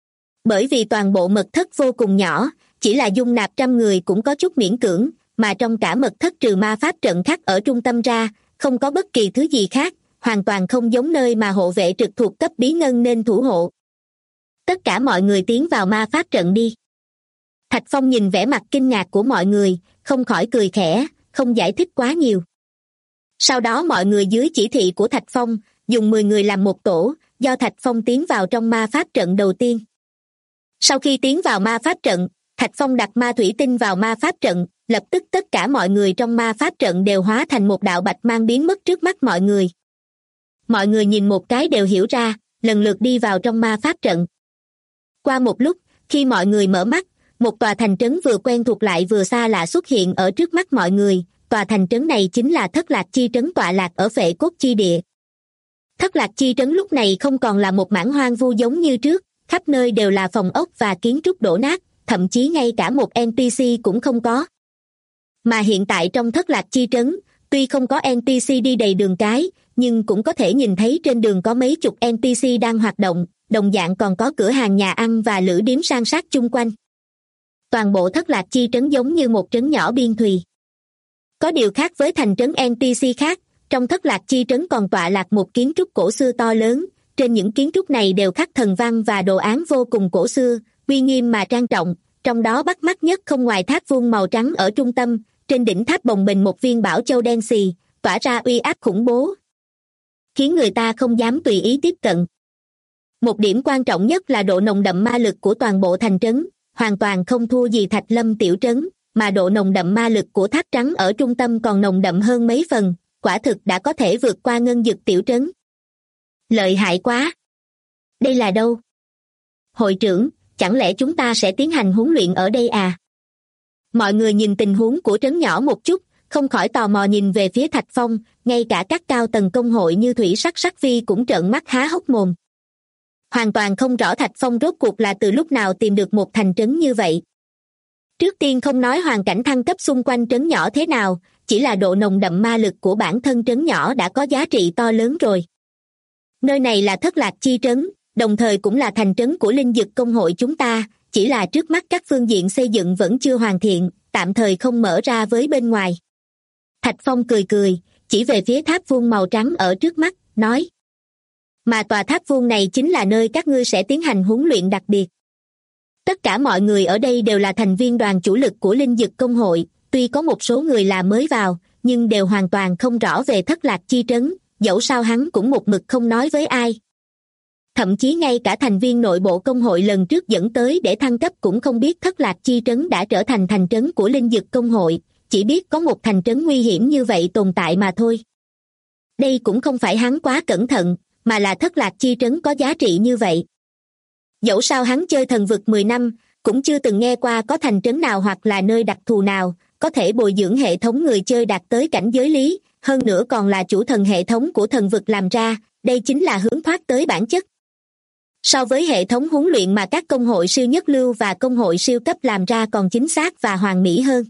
Bởi vì toàn bộ mật thất vô cùng nhỏ, chỉ là dung nạp 100 người cũng có chút miễn cưỡng, mà trong cả mật thất trừ ma pháp trận khắc ở trung tâm ra, không có bất kỳ thứ gì khác, hoàn toàn không giống nơi mà hộ vệ trực thuộc cấp bí ngân nên thủ hộ. Tất cả mọi người tiến vào ma pháp trận đi. Thạch Phong nhìn vẻ mặt kinh ngạc của mọi người, không khỏi cười khẽ, không giải thích quá nhiều. Sau đó mọi người dưới chỉ thị của Thạch Phong, dùng 10 người làm một tổ, do Thạch Phong tiến vào trong ma pháp trận đầu tiên. Sau khi tiến vào ma pháp trận, Thạch Phong đặt ma thủy tinh vào ma pháp trận, lập tức tất cả mọi người trong ma pháp trận đều hóa thành một đạo bạch mang biến mất trước mắt mọi người. Mọi người nhìn một cái đều hiểu ra, lần lượt đi vào trong ma pháp trận. Qua một lúc, khi mọi người mở mắt, một tòa thành trấn vừa quen thuộc lại vừa xa lạ xuất hiện ở trước mắt mọi người. Tòa thành trấn này chính là Thất Lạc Chi Trấn tọa lạc ở Phệ Cốt Chi Địa. Thất Lạc Chi Trấn lúc này không còn là một mảng hoang vu giống như trước, khắp nơi đều là phòng ốc và kiến trúc đổ nát, thậm chí ngay cả một NPC cũng không có. Mà hiện tại trong Thất Lạc Chi Trấn, tuy không có NPC đi đầy đường cái, nhưng cũng có thể nhìn thấy trên đường có mấy chục NPC đang hoạt động, đồng dạng còn có cửa hàng nhà ăn và lữ điếm san sát chung quanh. Toàn bộ Thất Lạc Chi Trấn giống như một trấn nhỏ biên thùy. Có điều khác với thành trấn NPC khác, trong Thất Lạc Chi Trấn còn tọa lạc một kiến trúc cổ xưa to lớn, trên những kiến trúc này đều khắc thần văn và đồ án vô cùng cổ xưa, uy nghiêm mà trang trọng, trong đó bắt mắt nhất không ngoài tháp vuông màu trắng ở trung tâm, trên đỉnh tháp bồng bềnh một viên bảo châu đen xì, tỏa ra uy áp khủng bố, khiến người ta không dám tùy ý tiếp cận. Một điểm quan trọng nhất là độ nồng đậm ma lực của toàn bộ thành trấn, hoàn toàn không thua gì Thạch Lâm tiểu trấn, mà độ nồng đậm ma lực của tháp trắng ở trung tâm còn nồng đậm hơn mấy phần, quả thực đã có thể vượt qua Ngân Dực tiểu trấn. Lợi hại quá! Đây là đâu? Hội trưởng, chẳng lẽ chúng ta sẽ tiến hành huấn luyện ở đây à? Mọi người nhìn tình huống của trấn nhỏ một chút, không khỏi tò mò nhìn về phía Thạch Phong, ngay cả các cao tầng công hội như Thủy Sắc Sắc Phi cũng trợn mắt há hốc mồm. Hoàn toàn không rõ Thạch Phong rốt cuộc là từ lúc nào tìm được một thành trấn như vậy. Trước tiên không nói hoàn cảnh thăng cấp xung quanh trấn nhỏ thế nào, chỉ là độ nồng đậm ma lực của bản thân trấn nhỏ đã có giá trị to lớn rồi. Nơi này là Thất Lạc Chi Trấn, đồng thời cũng là thành trấn của Linh Dực công hội chúng ta, chỉ là trước mắt các phương diện xây dựng vẫn chưa hoàn thiện, tạm thời không mở ra với bên ngoài. Thạch Phong cười cười, chỉ về phía tháp vuông màu trắng ở trước mắt, nói. Mà tòa tháp vuông này chính là nơi các ngươi sẽ tiến hành huấn luyện đặc biệt. Tất cả mọi người ở đây đều là thành viên đoàn chủ lực của Linh Dực công hội, tuy có một số người là mới vào, nhưng đều hoàn toàn không rõ về Thất Lạc Chi Trấn, dẫu sao hắn cũng một mực không nói với ai. Thậm chí ngay cả thành viên nội bộ công hội lần trước dẫn tới để thăng cấp cũng không biết Thất Lạc Chi Trấn đã trở thành thành trấn của Linh Dực công hội, chỉ biết có một thành trấn nguy hiểm như vậy tồn tại mà thôi. Đây cũng không phải hắn quá cẩn thận, mà là Thất Lạc Chi Trấn có giá trị như vậy. Dẫu sao hắn chơi thần vực 10 năm, cũng chưa từng nghe qua có thành trấn nào hoặc là nơi đặc thù nào, có thể bồi dưỡng hệ thống người chơi đạt tới cảnh giới lý, hơn nữa còn là chủ thần hệ thống của thần vực làm ra, đây chính là hướng thoát tới bản chất. So với hệ thống huấn luyện mà các công hội siêu nhất lưu và công hội siêu cấp làm ra còn chính xác và hoàn mỹ hơn.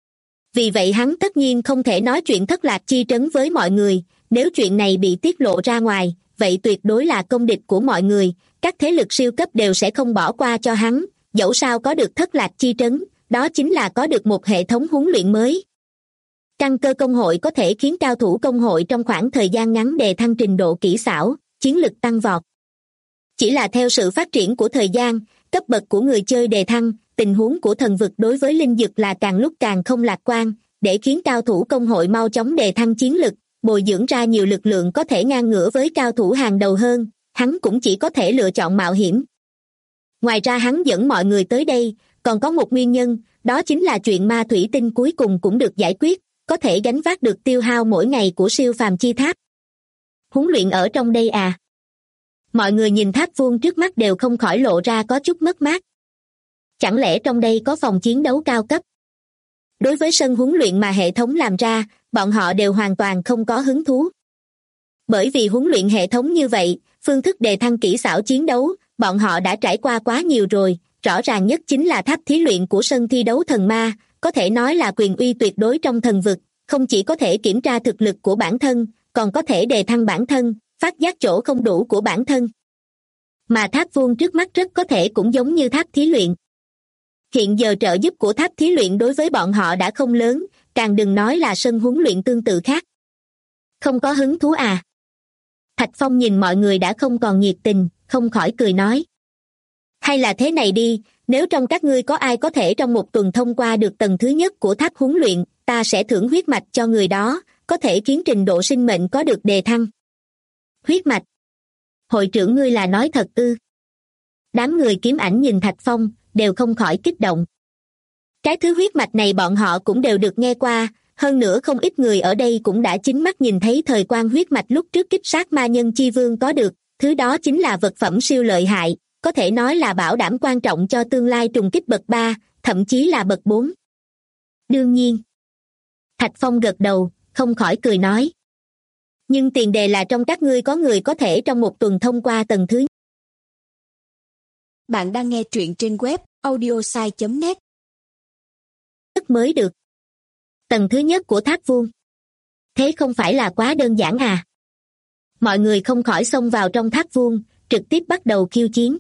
Vì vậy hắn tất nhiên không thể nói chuyện Thất Lạc Chi Trấn với mọi người, nếu chuyện này bị tiết lộ ra ngoài, vậy tuyệt đối là công địch của mọi người, các thế lực siêu cấp đều sẽ không bỏ qua cho hắn, dẫu sao có được Thất Lạc Chi Trấn, đó chính là có được một hệ thống huấn luyện mới. Căn cơ công hội có thể khiến cao thủ công hội trong khoảng thời gian ngắn đề thăng trình độ kỹ xảo, chiến lực tăng vọt. Chỉ là theo sự phát triển của thời gian, cấp bậc của người chơi đề thăng, tình huống của thần vực đối với linh dực là càng lúc càng không lạc quan, để khiến cao thủ công hội mau chóng đề thăng chiến lực, bồi dưỡng ra nhiều lực lượng có thể ngang ngửa với cao thủ hàng đầu hơn, hắn cũng chỉ có thể lựa chọn mạo hiểm. Ngoài ra hắn dẫn mọi người tới đây, còn có một nguyên nhân, đó chính là chuyện ma thủy tinh cuối cùng cũng được giải quyết, có thể gánh vác được tiêu hao mỗi ngày của siêu phàm chi tháp. Huấn luyện ở trong đây à? Mọi người nhìn tháp vuông trước mắt đều không khỏi lộ ra có chút mất mát. Chẳng lẽ trong đây có phòng chiến đấu cao cấp? Đối với sân huấn luyện mà hệ thống làm ra, bọn họ đều hoàn toàn không có hứng thú. Bởi vì huấn luyện hệ thống như vậy, phương thức đề thăng kỹ xảo chiến đấu, bọn họ đã trải qua quá nhiều rồi, rõ ràng nhất chính là tháp thí luyện của sân thi đấu thần ma, có thể nói là quyền uy tuyệt đối trong thần vực, không chỉ có thể kiểm tra thực lực của bản thân, còn có thể đề thăng bản thân, phát giác chỗ không đủ của bản thân. Mà tháp vuông trước mắt rất có thể cũng giống như tháp thí luyện. Hiện giờ trợ giúp của tháp thí luyện đối với bọn họ đã không lớn, càng đừng nói là sân huấn luyện tương tự khác. Không có hứng thú à? Thạch Phong nhìn mọi người đã không còn nhiệt tình, không khỏi cười nói. Hay là thế này đi, nếu trong các ngươi có ai có thể trong một tuần thông qua được tầng thứ nhất của tháp huấn luyện, ta sẽ thưởng huyết mạch cho người đó, có thể khiến trình độ sinh mệnh có được đề thăng. Huyết mạch? Hội trưởng ngươi là nói thật ư? Đám người kiếm ảnh nhìn Thạch Phong, đều không khỏi kích động. Cái thứ huyết mạch này bọn họ cũng đều được nghe qua, hơn nữa không ít người ở đây cũng đã chính mắt nhìn thấy thời quan huyết mạch lúc trước kích sát ma nhân chi vương có được, thứ đó chính là vật phẩm siêu lợi hại, có thể nói là bảo đảm quan trọng cho tương lai trùng kích bậc 3, thậm chí là bậc 4. Đương nhiên. Thạch Phong gật đầu, không khỏi cười nói. Nhưng tiền đề là trong các ngươi có người có thể trong một tuần thông qua tầng thứ.
Bạn đang nghe truyện trên web audiosai.net.
Mới được. Tầng thứ nhất của tháp vuông. Thế không phải là quá đơn giản à? Mọi người không khỏi xông vào trong tháp vuông, trực tiếp bắt đầu khiêu chiến.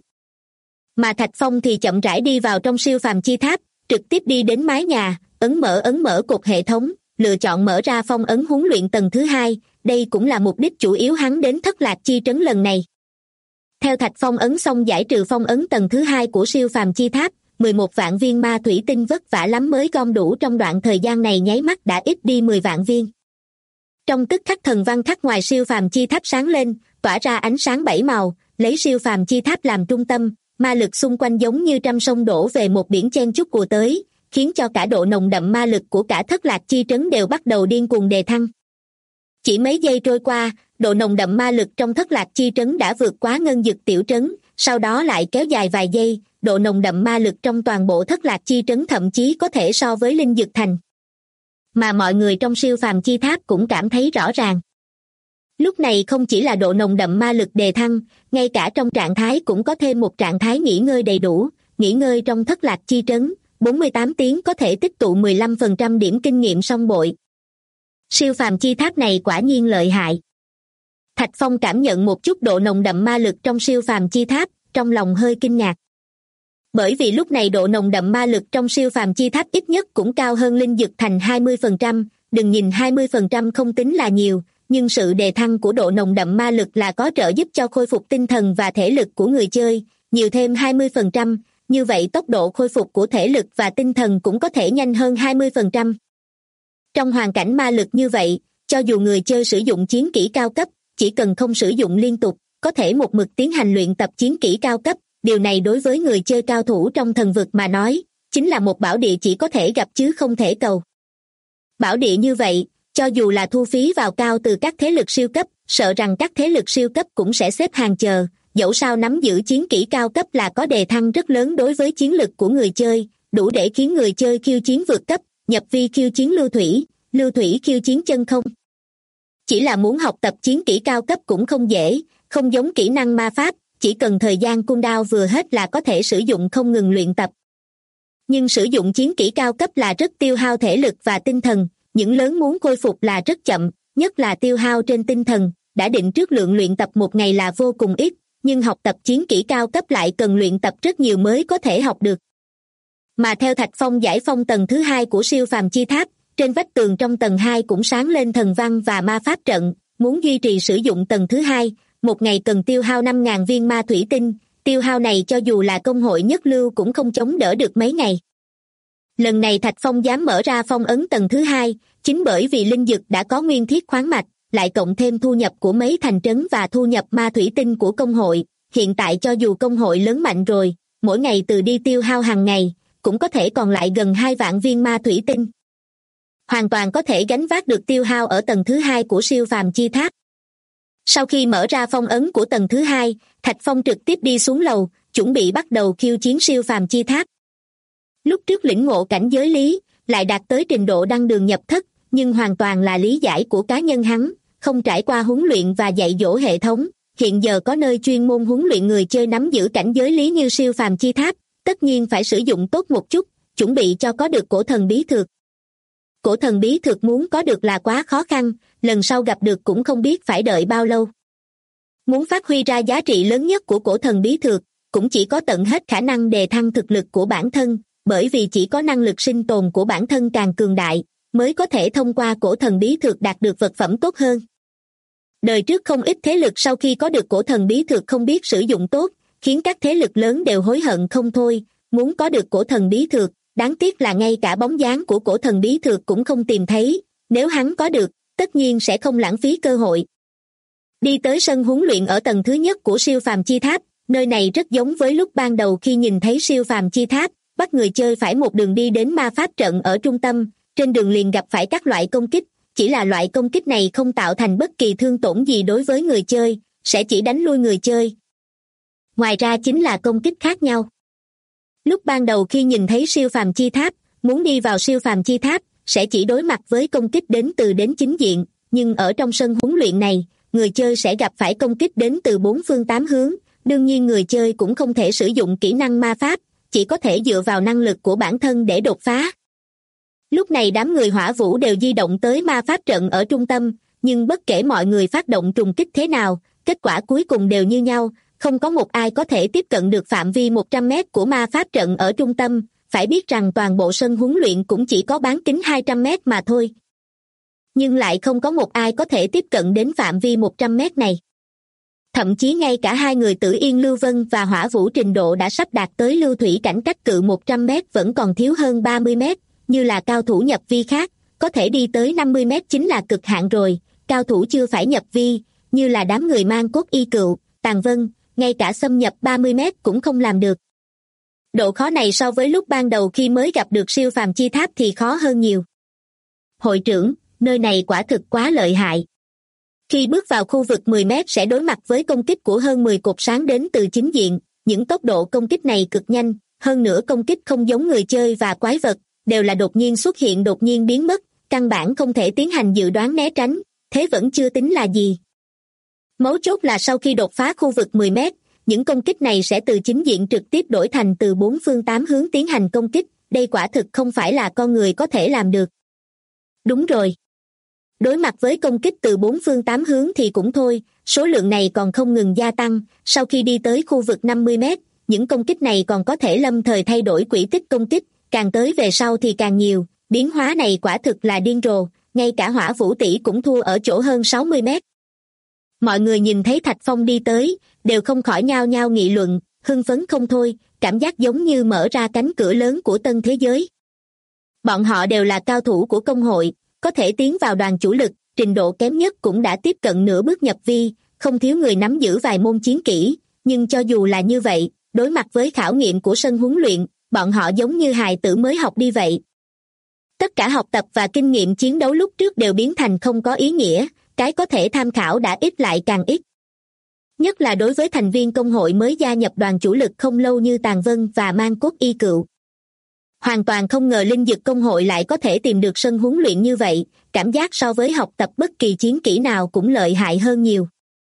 Mà Thạch Phong thì chậm rãi đi vào trong siêu phàm chi tháp, trực tiếp đi đến mái nhà, ấn mở cột hệ thống, lựa chọn mở ra phong ấn huấn luyện tầng thứ 2, đây cũng là mục đích chủ yếu hắn đến Thất Lạc Chi Trấn lần này. Theo Thạch Phong ấn xong giải trừ phong ấn tầng thứ 2 của siêu phàm chi tháp, 11 vạn viên ma thủy tinh vất vả lắm mới gom đủ trong đoạn thời gian này nháy mắt đã ít đi 10 vạn viên. Trong tức khắc thần văn khắc ngoài siêu phàm chi tháp sáng lên, tỏa ra ánh sáng 7 màu, lấy siêu phàm chi tháp làm trung tâm, ma lực xung quanh giống như trăm sông đổ về một biển chen chúc ùa tới, khiến cho cả độ nồng đậm ma lực của cả Thất Lạc Chi Trấn đều bắt đầu điên cuồng đề thăng. Chỉ mấy giây trôi qua, độ nồng đậm ma lực trong Thất Lạc Chi Trấn đã vượt quá Ngân Dực Tiểu Trấn, sau đó lại kéo dài vài giây, độ nồng đậm ma lực trong toàn bộ Thất Lạc Chi Trấn thậm chí có thể so với Linh Dực Thành. Mà mọi người trong siêu phàm chi tháp cũng cảm thấy rõ ràng. Lúc này không chỉ là độ nồng đậm ma lực đề thăng, ngay cả trong trạng thái cũng có thêm một trạng thái nghỉ ngơi đầy đủ, nghỉ ngơi trong Thất Lạc Chi Trấn, 48 tiếng có thể tích tụ 15% điểm kinh nghiệm song bội. Siêu phàm chi tháp này quả nhiên lợi hại. Thạch Phong cảm nhận một chút độ nồng đậm ma lực trong siêu phàm chi tháp, trong lòng hơi kinh ngạc. Bởi vì lúc này độ nồng đậm ma lực trong siêu phàm chi tháp ít nhất cũng cao hơn Linh Dực Thành 20%, đừng nhìn 20% không tính là nhiều, nhưng sự đề thăng của độ nồng đậm ma lực là có trợ giúp cho khôi phục tinh thần và thể lực của người chơi, nhiều thêm 20%, như vậy tốc độ khôi phục của thể lực và tinh thần cũng có thể nhanh hơn 20%. Trong hoàn cảnh ma lực như vậy, cho dù người chơi sử dụng chiến kỹ cao cấp, chỉ cần không sử dụng liên tục, có thể một mực tiến hành luyện tập chiến kỹ cao cấp, điều này đối với người chơi cao thủ trong thần vực mà nói, chính là một bảo địa chỉ có thể gặp chứ không thể cầu. Bảo địa như vậy, cho dù là thu phí vào cao từ các thế lực siêu cấp, sợ rằng các thế lực siêu cấp cũng sẽ xếp hàng chờ, dẫu sao nắm giữ chiến kỹ cao cấp là có đề thăng rất lớn đối với chiến lực của người chơi, đủ để khiến người chơi khiêu chiến vượt cấp, nhập vi khiêu chiến lưu thủy khiêu chiến chân không. Chỉ là muốn học tập chiến kỹ cao cấp cũng không dễ, không giống kỹ năng ma pháp, chỉ cần thời gian cooldown vừa hết là có thể sử dụng không ngừng luyện tập. Nhưng sử dụng chiến kỹ cao cấp là rất tiêu hao thể lực và tinh thần, những lớn muốn khôi phục là rất chậm, nhất là tiêu hao trên tinh thần, đã định trước lượng luyện tập một ngày là vô cùng ít, nhưng học tập chiến kỹ cao cấp lại cần luyện tập rất nhiều mới có thể học được. Mà theo Thạch Phong giải phong tầng thứ 2 của siêu phàm chi tháp, trên vách tường trong tầng 2 cũng sáng lên thần văn và ma pháp trận, muốn duy trì sử dụng tầng thứ 2, một ngày cần tiêu hao 5.000 viên ma thủy tinh, tiêu hao này cho dù là công hội nhất lưu cũng không chống đỡ được mấy ngày. Lần này Thạch Phong dám mở ra phong ấn tầng thứ 2, chính bởi vì linh dực đã có nguyên thiết khoáng mạch, lại cộng thêm thu nhập của mấy thành trấn và thu nhập ma thủy tinh của công hội, hiện tại cho dù công hội lớn mạnh rồi, mỗi ngày từ đi tiêu hao hàng ngày, cũng có thể còn lại gần 2 vạn viên ma thủy tinh. Hoàn toàn có thể gánh vác được tiêu hao ở tầng thứ 2 của siêu phàm chi tháp. Sau khi mở ra phong ấn của tầng thứ 2, Thạch Phong trực tiếp đi xuống lầu, chuẩn bị bắt đầu khiêu chiến siêu phàm chi tháp. Lúc trước lĩnh ngộ cảnh giới lý, lại đạt tới trình độ đăng đường nhập thất, nhưng hoàn toàn là lý giải của cá nhân hắn, không trải qua huấn luyện và dạy dỗ hệ thống. Hiện giờ có nơi chuyên môn huấn luyện người chơi nắm giữ cảnh giới lý như siêu phàm chi tháp, tất nhiên phải sử dụng tốt một chút, chuẩn bị cho có được cổ thần bí thược. Cổ thần bí thực muốn có được là quá khó khăn, lần sau gặp được cũng không biết phải đợi bao lâu. Muốn phát huy ra giá trị lớn nhất của cổ thần bí thực, cũng chỉ có tận hết khả năng đề thăng thực lực của bản thân, bởi vì chỉ có năng lực sinh tồn của bản thân càng cường đại, mới có thể thông qua cổ thần bí thực đạt được vật phẩm tốt hơn. Đời trước không ít thế lực sau khi có được cổ thần bí thực không biết sử dụng tốt, khiến các thế lực lớn đều hối hận không thôi, muốn có được cổ thần bí thực, đáng tiếc là ngay cả bóng dáng của cổ thần bí thực cũng không tìm thấy, nếu hắn có được, tất nhiên sẽ không lãng phí cơ hội. Đi tới sân huấn luyện ở tầng thứ nhất của siêu phàm chi tháp, nơi này rất giống với lúc ban đầu khi nhìn thấy siêu phàm chi tháp, bắt người chơi phải một đường đi đến ma pháp trận ở trung tâm, trên đường liền gặp phải các loại công kích, chỉ là loại công kích này không tạo thành bất kỳ thương tổn gì đối với người chơi, sẽ chỉ đánh lui người chơi. Ngoài ra chính là công kích khác nhau. Lúc ban đầu khi nhìn thấy siêu phàm chi tháp, muốn đi vào siêu phàm chi tháp, sẽ chỉ đối mặt với công kích đến chính diện, nhưng ở trong sân huấn luyện này, người chơi sẽ gặp phải công kích đến từ 4 phương 8 hướng, đương nhiên người chơi cũng không thể sử dụng kỹ năng ma pháp, chỉ có thể dựa vào năng lực của bản thân để đột phá. Lúc này đám người hỏa vũ đều di động tới ma pháp trận ở trung tâm, nhưng bất kể mọi người phát động trùng kích thế nào, kết quả cuối cùng đều như nhau, không có một ai có thể tiếp cận được phạm vi 100 mét của ma pháp trận ở trung tâm, phải biết rằng toàn bộ sân huấn luyện cũng chỉ có bán kính 200 mét mà thôi. Nhưng lại không có một ai có thể tiếp cận đến phạm vi 100 mét này. Thậm chí ngay cả hai người Tử Yên Lưu Vân và Hỏa Vũ trình độ đã sắp đạt tới lưu thủy cảnh cách cự 100 mét vẫn còn thiếu hơn 30 mét, như là cao thủ nhập vi khác, có thể đi tới 50 mét chính là cực hạn rồi, cao thủ chưa phải nhập vi, như là đám người Mang Cốt Y Cựu, Tàn Vân, ngay cả xâm nhập 30 mét cũng không làm được. Độ khó này so với lúc ban đầu khi mới gặp được siêu phàm chi tháp thì khó hơn nhiều. Hội trưởng, nơi này quả thực quá lợi hại. Khi bước vào khu vực 10 mét sẽ đối mặt với công kích của hơn 10 cột sáng đến từ chính diện, những tốc độ công kích này cực nhanh, hơn nữa công kích không giống người chơi và quái vật, đều là đột nhiên xuất hiện đột nhiên biến mất, căn bản không thể tiến hành dự đoán né tránh, thế vẫn chưa tính là gì. Mấu chốt là sau khi đột phá khu vực 10 mét, những công kích này sẽ từ chính diện trực tiếp đổi thành từ 4 phương 8 hướng tiến hành công kích, đây quả thực không phải là con người có thể làm được. Đúng rồi. Đối mặt với công kích từ 4 phương 8 hướng thì cũng thôi, số lượng này còn không ngừng gia tăng, sau khi đi tới khu vực 50 mét, những công kích này còn có thể lâm thời thay đổi quỹ tích công kích, càng tới về sau thì càng nhiều, biến hóa này quả thực là điên rồ, ngay cả Hỏa Vũ tỷ cũng thua ở chỗ hơn 60 mét. Mọi người nhìn thấy Thạch Phong đi tới, đều không khỏi nhao nhao nghị luận, hưng phấn không thôi, cảm giác giống như mở ra cánh cửa lớn của tân thế giới. Bọn họ đều là cao thủ của công hội, có thể tiến vào đoàn chủ lực, trình độ kém nhất cũng đã tiếp cận nửa bước nhập vi, không thiếu người nắm giữ vài môn chiến kỹ, nhưng cho dù là như vậy, đối mặt với khảo nghiệm của sân huấn luyện, bọn họ giống như hài tử mới học đi vậy. Tất cả học tập và kinh nghiệm chiến đấu lúc trước đều biến thành không có ý nghĩa, cái có thể tham khảo đã ít lại càng ít. Nhất là đối với thành viên công hội mới gia nhập đoàn chủ lực không lâu như Tàn Vân và Mang Cốt Y Cựu. Hoàn toàn không ngờ linh dực công hội lại có thể tìm được sân huấn luyện như vậy, cảm giác so với học tập bất kỳ chiến kỹ nào cũng lợi hại hơn nhiều.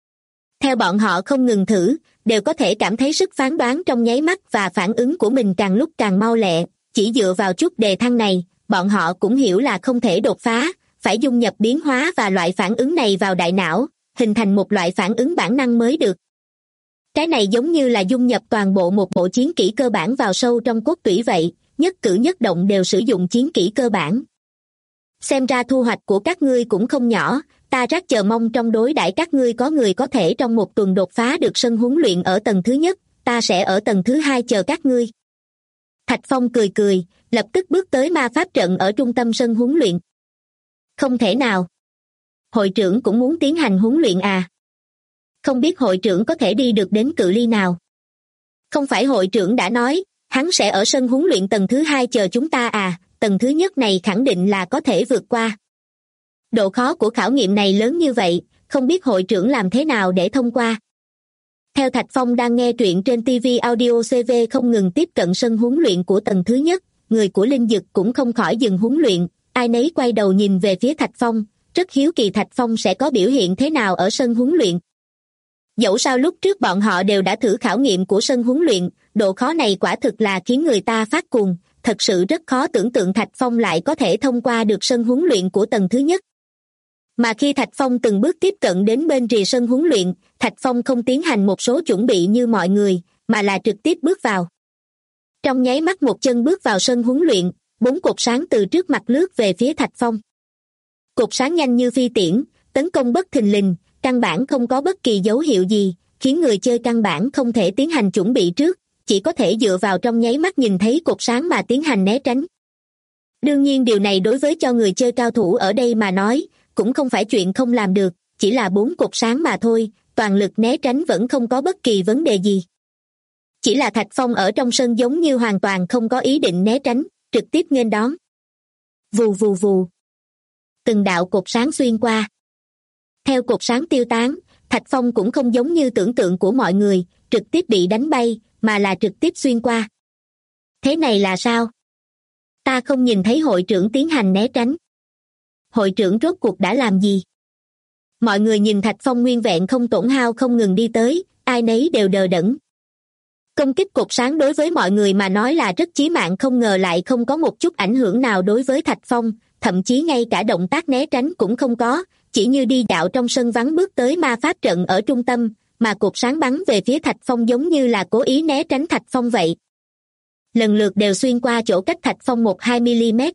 Theo bọn họ không ngừng thử, đều có thể cảm thấy sức phán đoán trong nháy mắt và phản ứng của mình càng lúc càng mau lẹ, chỉ dựa vào chút đề thăng này, bọn họ cũng hiểu là không thể đột phá, phải dung nhập biến hóa và loại phản ứng này vào đại não, hình thành một loại phản ứng bản năng mới được. Cái này giống như là dung nhập toàn bộ một bộ chiến kỹ cơ bản vào sâu trong cốt tủy vậy, nhất cử nhất động đều sử dụng chiến kỹ cơ bản. Xem ra thu hoạch của các ngươi cũng không nhỏ, ta rất chờ mong trong đối đãi các ngươi có người có thể trong một tuần đột phá được sân huấn luyện ở tầng thứ nhất, ta sẽ ở tầng thứ 2 chờ các ngươi. Thạch Phong cười cười, lập tức bước tới ma pháp trận ở trung tâm sân huấn luyện. Không thể nào. Hội trưởng cũng muốn tiến hành huấn luyện à? Không biết hội trưởng có thể đi được đến cự ly nào? Không phải hội trưởng đã nói, hắn sẽ ở sân huấn luyện tầng thứ 2 chờ chúng ta à, tầng thứ nhất này khẳng định là có thể vượt qua. Độ khó của khảo nghiệm này lớn như vậy, không biết hội trưởng làm thế nào để thông qua. Theo Thạch Phong đang nghe truyện trên TV Audio CV không ngừng tiếp cận sân huấn luyện của tầng thứ nhất, người của linh dực cũng không khỏi dừng huấn luyện, ai nấy quay đầu nhìn về phía Thạch Phong, rất hiếu kỳ Thạch Phong sẽ có biểu hiện thế nào ở sân huấn luyện. Dẫu sao lúc trước bọn họ đều đã thử khảo nghiệm của sân huấn luyện, độ khó này quả thực là khiến người ta phát cuồng, thật sự rất khó tưởng tượng Thạch Phong lại có thể thông qua được sân huấn luyện của tầng thứ nhất. Mà khi Thạch Phong từng bước tiếp cận đến bên rìa sân huấn luyện, Thạch Phong không tiến hành một số chuẩn bị như mọi người, mà là trực tiếp bước vào. Trong nháy mắt một chân bước vào sân huấn luyện, 4 cột sáng từ trước mặt lướt về phía Thạch Phong. Cột sáng nhanh như phi tiễn, tấn công bất thình lình, căn bản không có bất kỳ dấu hiệu gì, khiến người chơi căn bản không thể tiến hành chuẩn bị trước, chỉ có thể dựa vào trong nháy mắt nhìn thấy cột sáng mà tiến hành né tránh. Đương nhiên điều này đối với cho người chơi cao thủ ở đây mà nói, cũng không phải chuyện không làm được, chỉ là 4 cột sáng mà thôi, toàn lực né tránh vẫn không có bất kỳ vấn đề gì. Chỉ là Thạch Phong ở trong sân giống như hoàn toàn không có ý định né tránh, trực tiếp nghênh đón. Vù vù vù. Từng đạo cột sáng xuyên qua. Theo cột sáng tiêu tán, Thạch Phong cũng không giống như tưởng tượng của mọi người, trực tiếp bị đánh bay, mà là trực tiếp xuyên qua. Thế này là sao? Ta không nhìn thấy hội trưởng tiến hành né tránh. Hội trưởng rốt cuộc đã làm gì? Mọi người nhìn Thạch Phong nguyên vẹn không tổn hao không ngừng đi tới, ai nấy đều đờ đẫn. Công kích cột sáng đối với mọi người mà nói là rất chí mạng, không ngờ lại không có một chút ảnh hưởng nào đối với Thạch Phong, thậm chí ngay cả động tác né tránh cũng không có, chỉ như đi dạo trong sân vắng bước tới ma pháp trận ở trung tâm, mà cột sáng bắn về phía Thạch Phong giống như là cố ý né tránh Thạch Phong vậy. Lần lượt đều xuyên qua chỗ cách Thạch Phong 1-2 mm.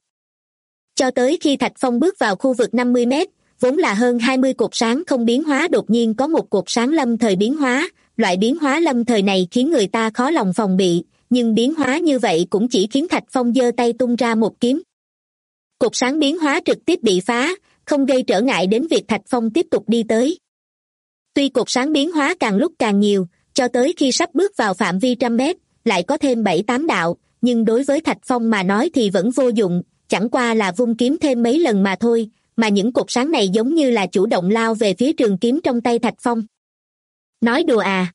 Cho tới khi Thạch Phong bước vào khu vực 50 mét, vốn là hơn 20 cột sáng không biến hóa đột nhiên có một cột sáng lâm thời biến hóa, loại biến hóa lâm thời này khiến người ta khó lòng phòng bị, nhưng biến hóa như vậy cũng chỉ khiến Thạch Phong giơ tay tung ra một kiếm. Cột sáng biến hóa trực tiếp bị phá, không gây trở ngại đến việc Thạch Phong tiếp tục đi tới. Tuy cột sáng biến hóa càng lúc càng nhiều, cho tới khi sắp bước vào phạm vi 100 mét, lại có thêm 7-8 đạo, nhưng đối với Thạch Phong mà nói thì vẫn vô dụng, chẳng qua là vung kiếm thêm mấy lần mà thôi, mà những cột sáng này giống như là chủ động lao về phía trường kiếm trong tay Thạch Phong. Nói đùa à?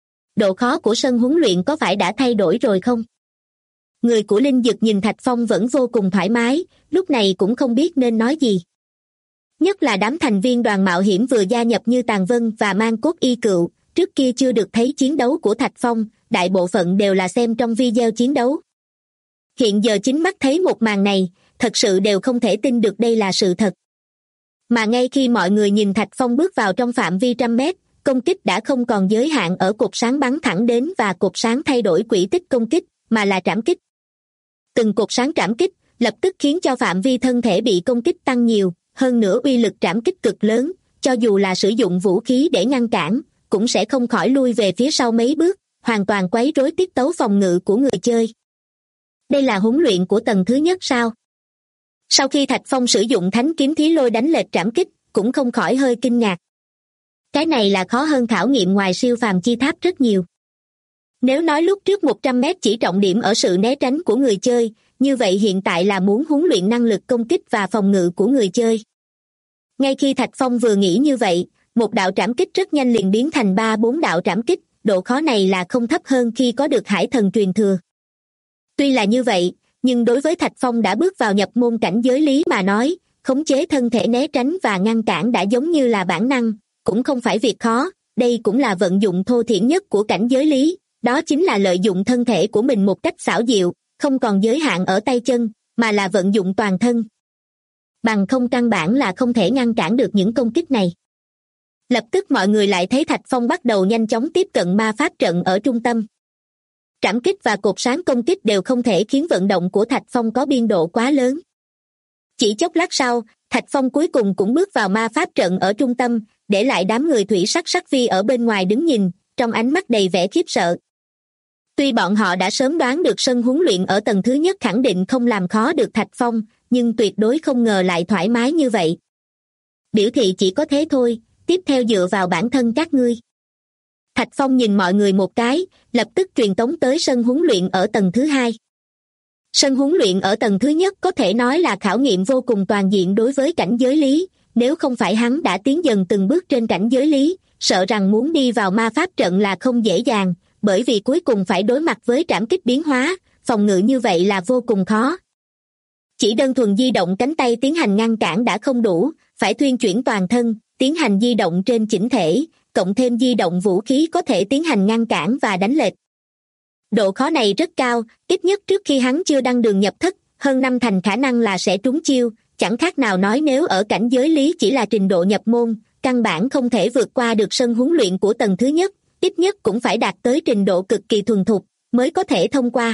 Độ khó của sân huấn luyện có phải đã thay đổi rồi không? Người của Linh Dực nhìn Thạch Phong vẫn vô cùng thoải mái, lúc này cũng không biết nên nói gì. Nhất là đám thành viên đoàn mạo hiểm vừa gia nhập như Tàn Vân và Mang Cốt Y Cựu, trước kia chưa được thấy chiến đấu của Thạch Phong, đại bộ phận đều là xem trong video chiến đấu. Hiện giờ chính mắt thấy một màn này, thật sự đều không thể tin được đây là sự thật. Mà ngay khi mọi người nhìn Thạch Phong bước vào trong phạm vi 100 mét, công kích đã không còn giới hạn ở cột sáng bắn thẳng đến và cột sáng thay đổi quỹ tích công kích, mà là trảm kích. Từng cột sáng trảm kích, lập tức khiến cho phạm vi thân thể bị công kích tăng nhiều, hơn nữa uy lực trảm kích cực lớn, cho dù là sử dụng vũ khí để ngăn cản, cũng sẽ không khỏi lui về phía sau mấy bước, hoàn toàn quấy rối tiết tấu phòng ngự của người chơi. Đây là huấn luyện của tầng thứ nhất sao? Sau khi Thạch Phong sử dụng thánh kiếm thí lôi đánh lệch trảm kích, cũng không khỏi hơi kinh ngạc. Cái này là khó hơn khảo nghiệm ngoài siêu phàm chi tháp rất nhiều. Nếu nói lúc trước 100 mét chỉ trọng điểm ở sự né tránh của người chơi, như vậy hiện tại là muốn huấn luyện năng lực công kích và phòng ngự của người chơi. Ngay khi Thạch Phong vừa nghĩ như vậy, một đạo trảm kích rất nhanh liền biến thành 3-4 đạo trảm kích, độ khó này là không thấp hơn khi có được hải thần truyền thừa. Tuy là như vậy, nhưng đối với Thạch Phong đã bước vào nhập môn cảnh giới lý mà nói, khống chế thân thể né tránh và ngăn cản đã giống như là bản năng, cũng không phải việc khó, đây cũng là vận dụng thô thiển nhất của cảnh giới lý, đó chính là lợi dụng thân thể của mình một cách xảo diệu, không còn giới hạn ở tay chân, mà là vận dụng toàn thân. Bằng không căn bản là không thể ngăn cản được những công kích này. Lập tức mọi người lại thấy Thạch Phong bắt đầu nhanh chóng tiếp cận ma pháp trận ở trung tâm. Trảm kích và cột sáng công kích đều không thể khiến vận động của Thạch Phong có biên độ quá lớn. Chỉ chốc lát sau, Thạch Phong cuối cùng cũng bước vào ma pháp trận ở trung tâm, để lại đám người thủy sắc sắc vi ở bên ngoài đứng nhìn, trong ánh mắt đầy vẻ khiếp sợ. Tuy bọn họ đã sớm đoán được sân huấn luyện ở tầng thứ nhất khẳng định không làm khó được Thạch Phong, nhưng tuyệt đối không ngờ lại thoải mái như vậy. Biểu thị chỉ có thế thôi, tiếp theo dựa vào bản thân các ngươi. Thạch Phong nhìn mọi người một cái, lập tức truyền tống tới sân huấn luyện ở tầng thứ hai. Sân huấn luyện ở tầng thứ nhất có thể nói là khảo nghiệm vô cùng toàn diện đối với cảnh giới lý, nếu không phải hắn đã tiến dần từng bước trên cảnh giới lý, sợ rằng muốn đi vào ma pháp trận là không dễ dàng, bởi vì cuối cùng phải đối mặt với trảm kích biến hóa, phòng ngự như vậy là vô cùng khó. Chỉ đơn thuần di động cánh tay tiến hành ngăn cản đã không đủ, phải thuyên chuyển toàn thân, tiến hành di động trên chỉnh thể, cộng thêm di động vũ khí có thể tiến hành ngăn cản và đánh lệch. Độ khó này rất cao, ít nhất trước khi hắn chưa đăng đường nhập thất, hơn 5 thành khả năng là sẽ trúng chiêu, chẳng khác nào nói nếu ở cảnh giới lý chỉ là trình độ nhập môn, căn bản không thể vượt qua được sân huấn luyện của tầng thứ nhất, ít nhất cũng phải đạt tới trình độ cực kỳ thuần thục, mới có thể thông qua.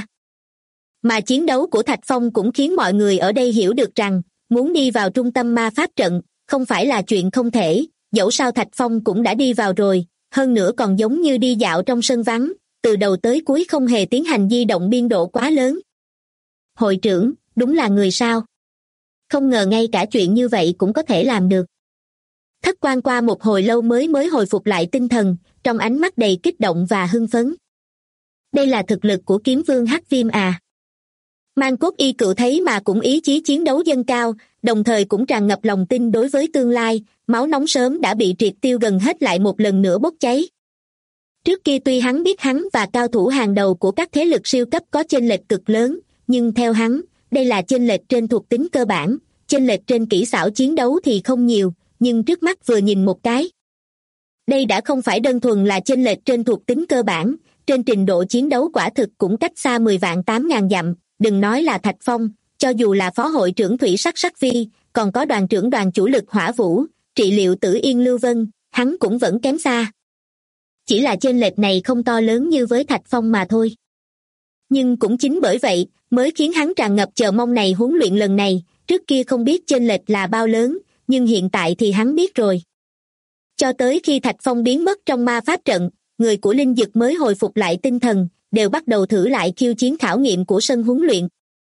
Mà chiến đấu của Thạch Phong cũng khiến mọi người ở đây hiểu được rằng, muốn đi vào trung tâm ma pháp trận, không phải là chuyện không thể, dẫu sao Thạch Phong cũng đã đi vào rồi, hơn nữa còn giống như đi dạo trong sân vắng, từ đầu tới cuối không hề tiến hành di động biên độ quá lớn. Hội trưởng, đúng là người sao? Không ngờ ngay cả chuyện như vậy cũng có thể làm được. Thất Quan qua một hồi lâu mới hồi phục lại tinh thần, trong ánh mắt đầy kích động và hưng phấn. Đây là thực lực của kiếm vương Hắc Viêm à? Mang Cốt Y Cựu thấy mà cũng ý chí chiến đấu dâng cao, đồng thời cũng tràn ngập lòng tin đối với tương lai, máu nóng sớm đã bị triệt tiêu gần hết lại một lần nữa bốc cháy. Trước kia tuy hắn biết hắn và cao thủ hàng đầu của các thế lực siêu cấp có chênh lệch cực lớn, nhưng theo hắn, đây là chênh lệch trên thuộc tính cơ bản, chênh lệch trên kỹ xảo chiến đấu thì không nhiều, nhưng trước mắt vừa nhìn một cái. Đây đã không phải đơn thuần là chênh lệch trên thuộc tính cơ bản, trên trình độ chiến đấu quả thực cũng cách xa 10 vạn 8.000 dặm, đừng nói là Thạch Phong, cho dù là phó hội trưởng Thủy Sắc Sắc Vi, còn có đoàn trưởng đoàn chủ lực Hỏa Vũ, trị liệu Tử Yên Lưu Vân, hắn cũng vẫn kém xa. Chỉ là chênh lệch này không to lớn như với Thạch Phong mà thôi. Nhưng cũng chính bởi vậy, mới khiến hắn tràn ngập chờ mong này huấn luyện lần này, trước kia không biết chênh lệch là bao lớn, nhưng hiện tại thì hắn biết rồi. Cho tới khi Thạch Phong biến mất trong ma pháp trận, người của Linh Dực mới hồi phục lại tinh thần, đều bắt đầu thử lại khiêu chiến khảo nghiệm của sân huấn luyện.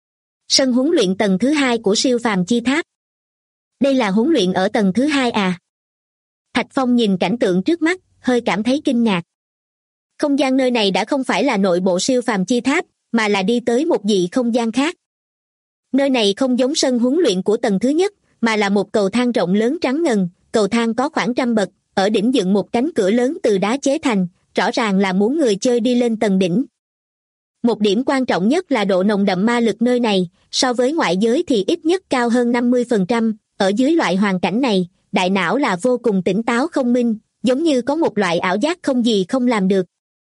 Sân huấn luyện tầng thứ 2 của siêu phàm chi tháp. Đây là huấn luyện ở tầng thứ 2 à? Thạch Phong nhìn cảnh tượng trước mắt, hơi cảm thấy kinh ngạc. Không gian nơi này đã không phải là nội bộ siêu phàm chi tháp, mà là đi tới một dị không gian khác. Nơi này không giống sân huấn luyện của tầng thứ nhất, mà là một cầu thang rộng lớn trắng ngần, cầu thang có khoảng 100 bậc, ở đỉnh dựng một cánh cửa lớn từ đá chế thành, rõ ràng là muốn người chơi đi lên tầng đỉnh. Một điểm quan trọng nhất là độ nồng đậm ma lực nơi này, so với ngoại giới thì ít nhất cao hơn 50%, ở dưới loại hoàn cảnh này, đại não là vô cùng tỉnh táo không minh, giống như có một loại ảo giác không gì không làm được.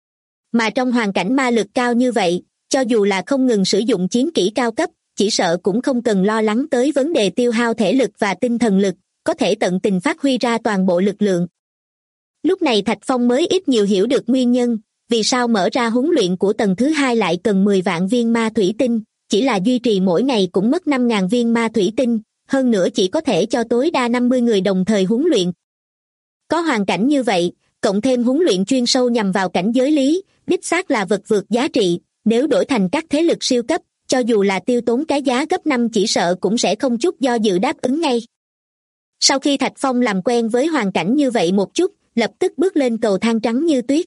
Mà trong hoàn cảnh ma lực cao như vậy, cho dù là không ngừng sử dụng chiến kỹ cao cấp, chỉ sợ cũng không cần lo lắng tới vấn đề tiêu hao thể lực và tinh thần lực, có thể tận tình phát huy ra toàn bộ lực lượng. Lúc này Thạch Phong mới ít nhiều hiểu được nguyên nhân, vì sao mở ra huấn luyện của tầng thứ 2 lại cần 10 vạn viên ma thủy tinh, chỉ là duy trì mỗi ngày cũng mất 5.000 viên ma thủy tinh, hơn nữa chỉ có thể cho tối đa 50 người đồng thời huấn luyện. Có hoàn cảnh như vậy, cộng thêm huấn luyện chuyên sâu nhằm vào cảnh giới lý, đích xác là vật vượt giá trị, nếu đổi thành các thế lực siêu cấp, cho dù là tiêu tốn cái giá gấp 5 chỉ sợ cũng sẽ không chút do dự đáp ứng ngay. Sau khi Thạch Phong làm quen với hoàn cảnh như vậy một chút, lập tức bước lên cầu thang trắng như tuyết.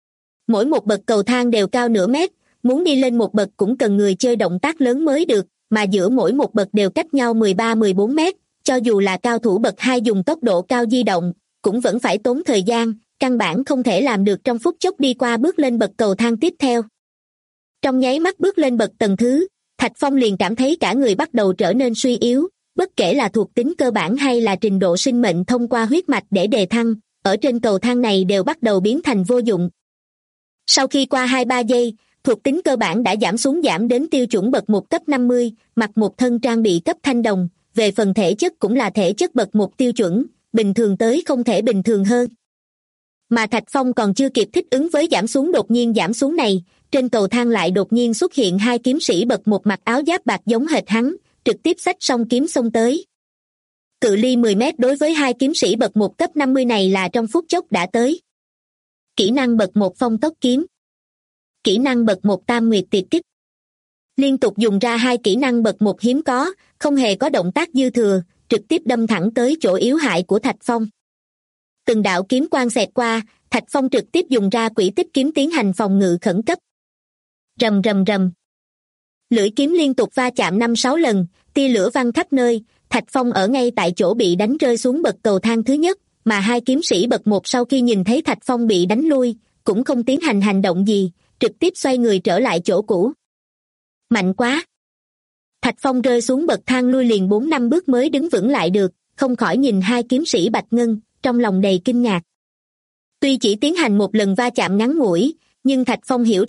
Mỗi một bậc cầu thang đều cao nửa mét, muốn đi lên một bậc cũng cần người chơi động tác lớn mới được, mà giữa mỗi một bậc đều cách nhau 13-14 mét, cho dù là cao thủ bậc 2 dùng tốc độ cao di động, cũng vẫn phải tốn thời gian, căn bản không thể làm được trong phút chốc đi qua bước lên bậc cầu thang tiếp theo. Trong nháy mắt bước lên bậc tầng thứ, Thạch Phong liền cảm thấy cả người bắt đầu trở nên suy yếu, bất kể là thuộc tính cơ bản hay là trình độ sinh mệnh thông qua huyết mạch để đề thăng, ở trên cầu thang này đều bắt đầu biến thành vô dụng. Sau khi qua 2-3 giây, thuộc tính cơ bản đã giảm đến tiêu chuẩn bậc 1 cấp 50, mặc một thân trang bị cấp thanh đồng, về phần thể chất cũng là thể chất bậc 1 tiêu chuẩn, bình thường tới không thể bình thường hơn. Mà Thạch Phong còn chưa kịp thích ứng với đột nhiên giảm xuống này, trên cầu thang lại đột nhiên xuất hiện 2 kiếm sĩ bậc 1 mặc áo giáp bạc giống hệt hắn, trực tiếp xách song kiếm xông tới. Cự ly 10 mét đối với 2 kiếm sĩ bậc 1 cấp 50 này là trong phút chốc đã tới. Kỹ năng bậc 1 phong tốc kiếm. Kỹ năng bậc 1 tam nguyệt tiệt kích. Liên tục dùng ra 2 kỹ năng bậc 1 hiếm có, không hề có động tác dư thừa, trực tiếp đâm thẳng tới chỗ yếu hại của Thạch Phong. Từng đạo kiếm quang xẹt qua, Thạch Phong trực tiếp dùng ra quỷ tích kiếm tiến hành phòng ngự khẩn cấp. Rầm rầm rầm. Lưỡi kiếm liên tục va chạm 5-6 lần, tia lửa văng khắp nơi, Thạch Phong ở ngay tại chỗ bị đánh rơi xuống bậc cầu thang thứ nhất, mà 2 kiếm sĩ bậc 1 sau khi nhìn thấy Thạch Phong bị đánh lui, cũng không tiến hành hành động gì, trực tiếp xoay người trở lại chỗ cũ. Mạnh quá! Thạch Phong rơi xuống bậc thang lui liền 4-5 bước mới đứng vững lại được, không khỏi nhìn 2 kiếm sĩ bạch ngân, trong lòng đầy kinh ngạc. Tuy chỉ tiến hành một lần va chạm ngắn ngủi, nhưng Thạch Phong hiểu rằng,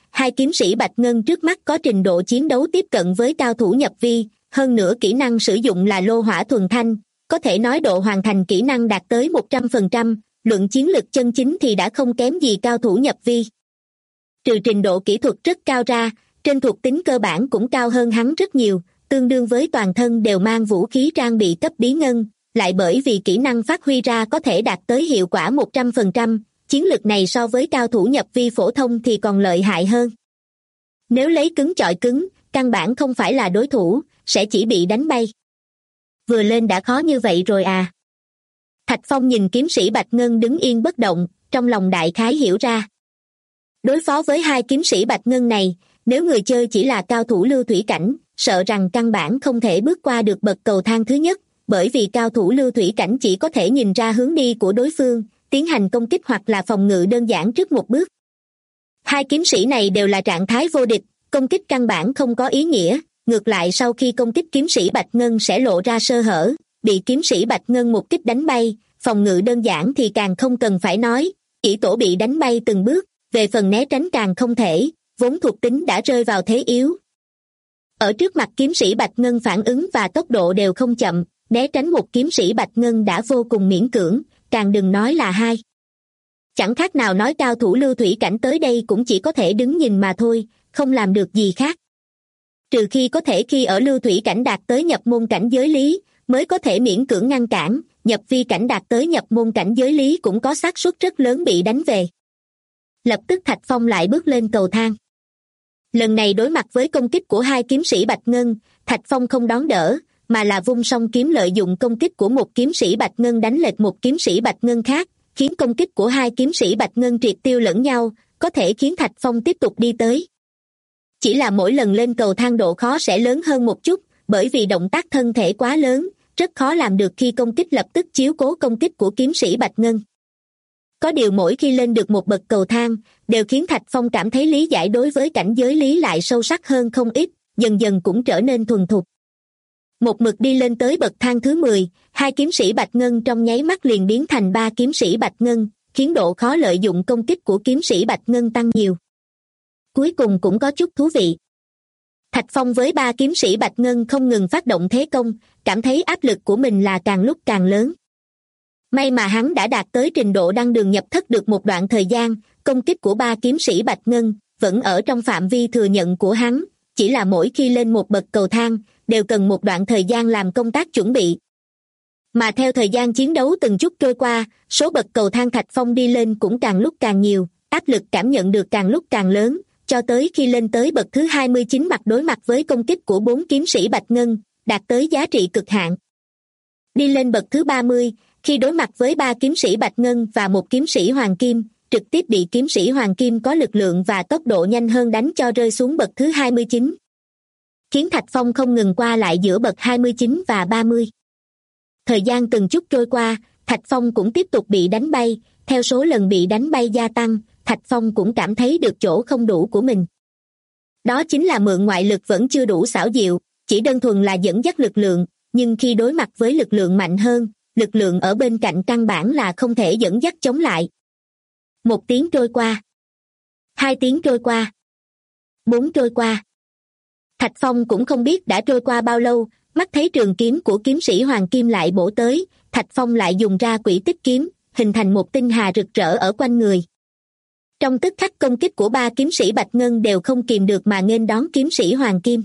hai kiếm sĩ Bạch Ngân trước mắt có trình độ chiến đấu tiếp cận với cao thủ nhập vi, hơn nữa kỹ năng sử dụng là lô hỏa thuần thanh, có thể nói độ hoàn thành kỹ năng đạt tới 100%, luận chiến lực chân chính thì đã không kém gì cao thủ nhập vi. Trừ trình độ kỹ thuật rất cao ra, trên thuộc tính cơ bản cũng cao hơn hắn rất nhiều, tương đương với toàn thân đều mang vũ khí trang bị cấp bí ngân, lại bởi vì kỹ năng phát huy ra có thể đạt tới hiệu quả 100%, chiến lực này so với cao thủ nhập vi phổ thông thì còn lợi hại hơn. Nếu lấy cứng chọi cứng, căn bản không phải là đối thủ, sẽ chỉ bị đánh bay. Vừa lên đã khó như vậy rồi à? Thạch Phong nhìn kiếm sĩ Bạch Ngân đứng yên bất động, trong lòng đại khái hiểu ra. Đối phó với hai kiếm sĩ Bạch Ngân này, nếu người chơi chỉ là cao thủ lưu thủy cảnh, sợ rằng căn bản không thể bước qua được bậc cầu thang thứ nhất, bởi vì cao thủ lưu thủy cảnh chỉ có thể nhìn ra hướng đi của đối phương, tiến hành công kích hoặc là phòng ngự đơn giản trước một bước. Hai kiếm sĩ này đều là trạng thái vô địch, công kích căn bản không có ý nghĩa, ngược lại sau khi công kích kiếm sĩ Bạch Ngân sẽ lộ ra sơ hở, bị kiếm sĩ Bạch Ngân một kích đánh bay, phòng ngự đơn giản thì càng không cần phải nói, chỉ tổ bị đánh bay từng bước, về phần né tránh càng không thể, vốn thuộc tính đã rơi vào thế yếu. Ở trước mặt kiếm sĩ Bạch Ngân phản ứng và tốc độ đều không chậm, né tránh một kiếm sĩ Bạch Ngân đã vô cùng miễn cưỡng, càng đừng nói là hai. Chẳng khác nào nói cao thủ lưu thủy cảnh tới đây cũng chỉ có thể đứng nhìn mà thôi, không làm được gì khác. Trừ khi có thể khi ở lưu thủy cảnh đạt tới nhập môn cảnh giới lý, mới có thể miễn cưỡng ngăn cản, nhập vi cảnh đạt tới nhập môn cảnh giới lý cũng có xác suất rất lớn bị đánh về. Lập tức Thạch Phong lại bước lên cầu thang. Lần này đối mặt với công kích của hai kiếm sĩ Bạch Ngân, Thạch Phong không đón đỡ, mà là vung song kiếm lợi dụng công kích của một kiếm sĩ Bạch Ngân đánh lệch một kiếm sĩ Bạch Ngân khác, khiến công kích của hai kiếm sĩ Bạch Ngân triệt tiêu lẫn nhau, có thể khiến Thạch Phong tiếp tục đi tới. Chỉ là mỗi lần lên cầu thang độ khó sẽ lớn hơn một chút, bởi vì động tác thân thể quá lớn, rất khó làm được khi công kích lập tức chiếu cố công kích của kiếm sĩ Bạch Ngân. Có điều mỗi khi lên được một bậc cầu thang, đều khiến Thạch Phong cảm thấy lý giải đối với cảnh giới lý lại sâu sắc hơn không ít, dần dần cũng trở nên thuần thục. Một mực đi lên tới bậc thang thứ 10, hai kiếm sĩ Bạch Ngân trong nháy mắt liền biến thành ba kiếm sĩ Bạch Ngân, khiến độ khó lợi dụng công kích của kiếm sĩ Bạch Ngân tăng nhiều. Cuối cùng cũng có chút thú vị. Thạch Phong với ba kiếm sĩ Bạch Ngân không ngừng phát động thế công, cảm thấy áp lực của mình là càng lúc càng lớn. May mà hắn đã đạt tới trình độ đăng đường nhập thất được một đoạn thời gian, công kích của ba kiếm sĩ Bạch Ngân vẫn ở trong phạm vi thừa nhận của hắn, chỉ là mỗi khi lên một bậc cầu thang, đều cần một đoạn thời gian làm công tác chuẩn bị. Mà theo thời gian chiến đấu từng chút trôi qua, số bậc cầu thang Thạch Phong đi lên cũng càng lúc càng nhiều, áp lực cảm nhận được càng lúc càng lớn, cho tới khi lên tới bậc thứ 29 mặt đối mặt với công kích của bốn kiếm sĩ Bạch Ngân, đạt tới giá trị cực hạn. Đi lên bậc thứ 30, khi đối mặt với ba kiếm sĩ Bạch Ngân và một kiếm sĩ Hoàng Kim, trực tiếp bị kiếm sĩ Hoàng Kim có lực lượng và tốc độ nhanh hơn đánh cho rơi xuống bậc thứ 29. Khiến Thạch Phong không ngừng qua lại giữa bậc 29 và 30. Thời gian từng chút trôi qua, Thạch Phong cũng tiếp tục bị đánh bay, theo số lần bị đánh bay gia tăng, Thạch Phong cũng cảm thấy được chỗ không đủ của mình. Đó chính là mượn ngoại lực vẫn chưa đủ xảo diệu, chỉ đơn thuần là dẫn dắt lực lượng, nhưng khi đối mặt với lực lượng mạnh hơn, lực lượng ở bên cạnh căn bản là không thể dẫn dắt chống lại. 1 tiếng trôi qua. 2 tiếng trôi qua. 4 trôi qua. Thạch Phong cũng không biết đã trôi qua bao lâu, mắt thấy trường kiếm của kiếm sĩ Hoàng Kim lại bổ tới, Thạch Phong lại dùng ra quỷ tích kiếm, hình thành một tinh hà rực rỡ ở quanh người. Trong tức khắc công kích của ba kiếm sĩ Bạch Ngân đều không kìm được mà nghênh đón kiếm sĩ Hoàng Kim.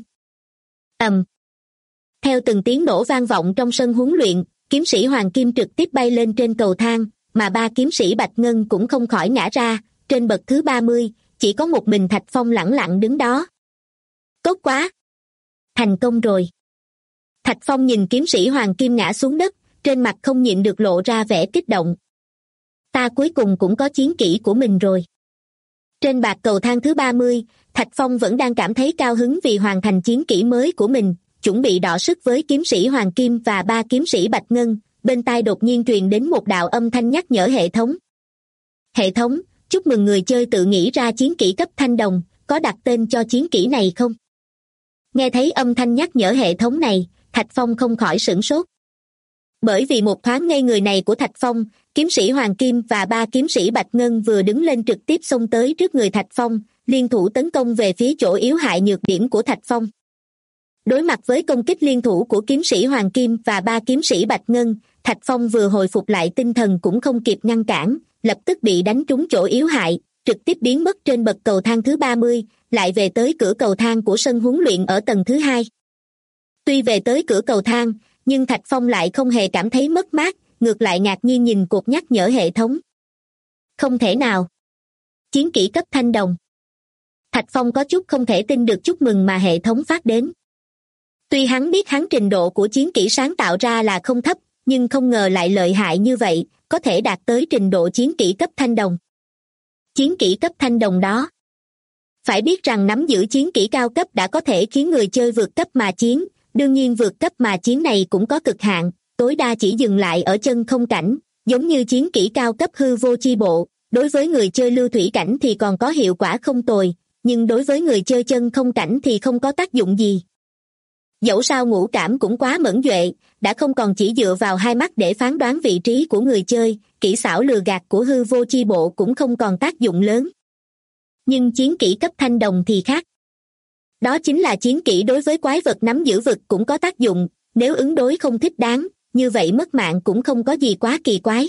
Ầm. Theo từng tiếng nổ vang vọng trong sân huấn luyện, kiếm sĩ Hoàng Kim trực tiếp bay lên trên cầu thang, mà ba kiếm sĩ Bạch Ngân cũng không khỏi ngã ra, trên bậc thứ 30, chỉ có một mình Thạch Phong lẳng lặng đứng đó. Tốt quá! Thành công rồi! Thạch Phong nhìn kiếm sĩ Hoàng Kim ngã xuống đất, trên mặt không nhịn được lộ ra vẻ kích động. Ta cuối cùng cũng có chiến kỹ của mình rồi. Trên bạc cầu thang thứ 30, Thạch Phong vẫn đang cảm thấy cao hứng vì hoàn thành chiến kỹ mới của mình, chuẩn bị đọ sức với kiếm sĩ Hoàng Kim và ba kiếm sĩ Bạch Ngân, bên tai đột nhiên truyền đến một đạo âm thanh nhắc nhở hệ thống. Hệ thống, chúc mừng người chơi tự nghĩ ra chiến kỹ cấp thanh đồng, có đặt tên cho chiến kỹ này không? Nghe thấy âm thanh nhắc nhở hệ thống này, Thạch Phong không khỏi sửng sốt. Bởi vì một thoáng ngây người này của Thạch Phong, kiếm sĩ Hoàng Kim và ba kiếm sĩ Bạch Ngân vừa đứng lên trực tiếp xông tới trước người Thạch Phong, liên thủ tấn công về phía chỗ yếu hại nhược điểm của Thạch Phong. Đối mặt với công kích liên thủ của kiếm sĩ Hoàng Kim và 3 kiếm sĩ Bạch Ngân, Thạch Phong vừa hồi phục lại tinh thần cũng không kịp ngăn cản, lập tức bị đánh trúng chỗ yếu hại, trực tiếp biến mất trên bậc cầu thang thứ 30, lại về tới cửa cầu thang của sân huấn luyện ở tầng thứ 2. Tuy về tới cửa cầu thang, nhưng Thạch Phong lại không hề cảm thấy mất mát, ngược lại ngạc nhiên nhìn cột nhắc nhở hệ thống. Không thể nào! Chiến kỹ cấp thanh đồng. Thạch Phong có chút không thể tin được chúc mừng mà hệ thống phát đến. Tuy hắn biết hắn trình độ của chiến kỹ sáng tạo ra là không thấp, nhưng không ngờ lại lợi hại như vậy, có thể đạt tới trình độ chiến kỹ cấp thanh đồng. Chiến kỹ cấp thanh đồng đó. Phải biết rằng nắm giữ chiến kỹ cao cấp đã có thể khiến người chơi vượt cấp mà chiến, đương nhiên vượt cấp mà chiến này cũng có cực hạn, tối đa chỉ dừng lại ở chân không cảnh, giống như chiến kỹ cao cấp hư vô chi bộ, đối với người chơi lưu thủy cảnh thì còn có hiệu quả không tồi, nhưng đối với người chơi chân không cảnh thì không có tác dụng gì. Dẫu sao ngũ cảm cũng quá mẫn duệ, đã không còn chỉ dựa vào hai mắt để phán đoán vị trí của người chơi, kỹ xảo lừa gạt của hư vô chi bộ cũng không còn tác dụng lớn. Nhưng chiến kỹ cấp thanh đồng thì khác. Đó chính là chiến kỹ đối với quái vật nắm giữ vực cũng có tác dụng, nếu ứng đối không thích đáng, như vậy mất mạng cũng không có gì quá kỳ quái.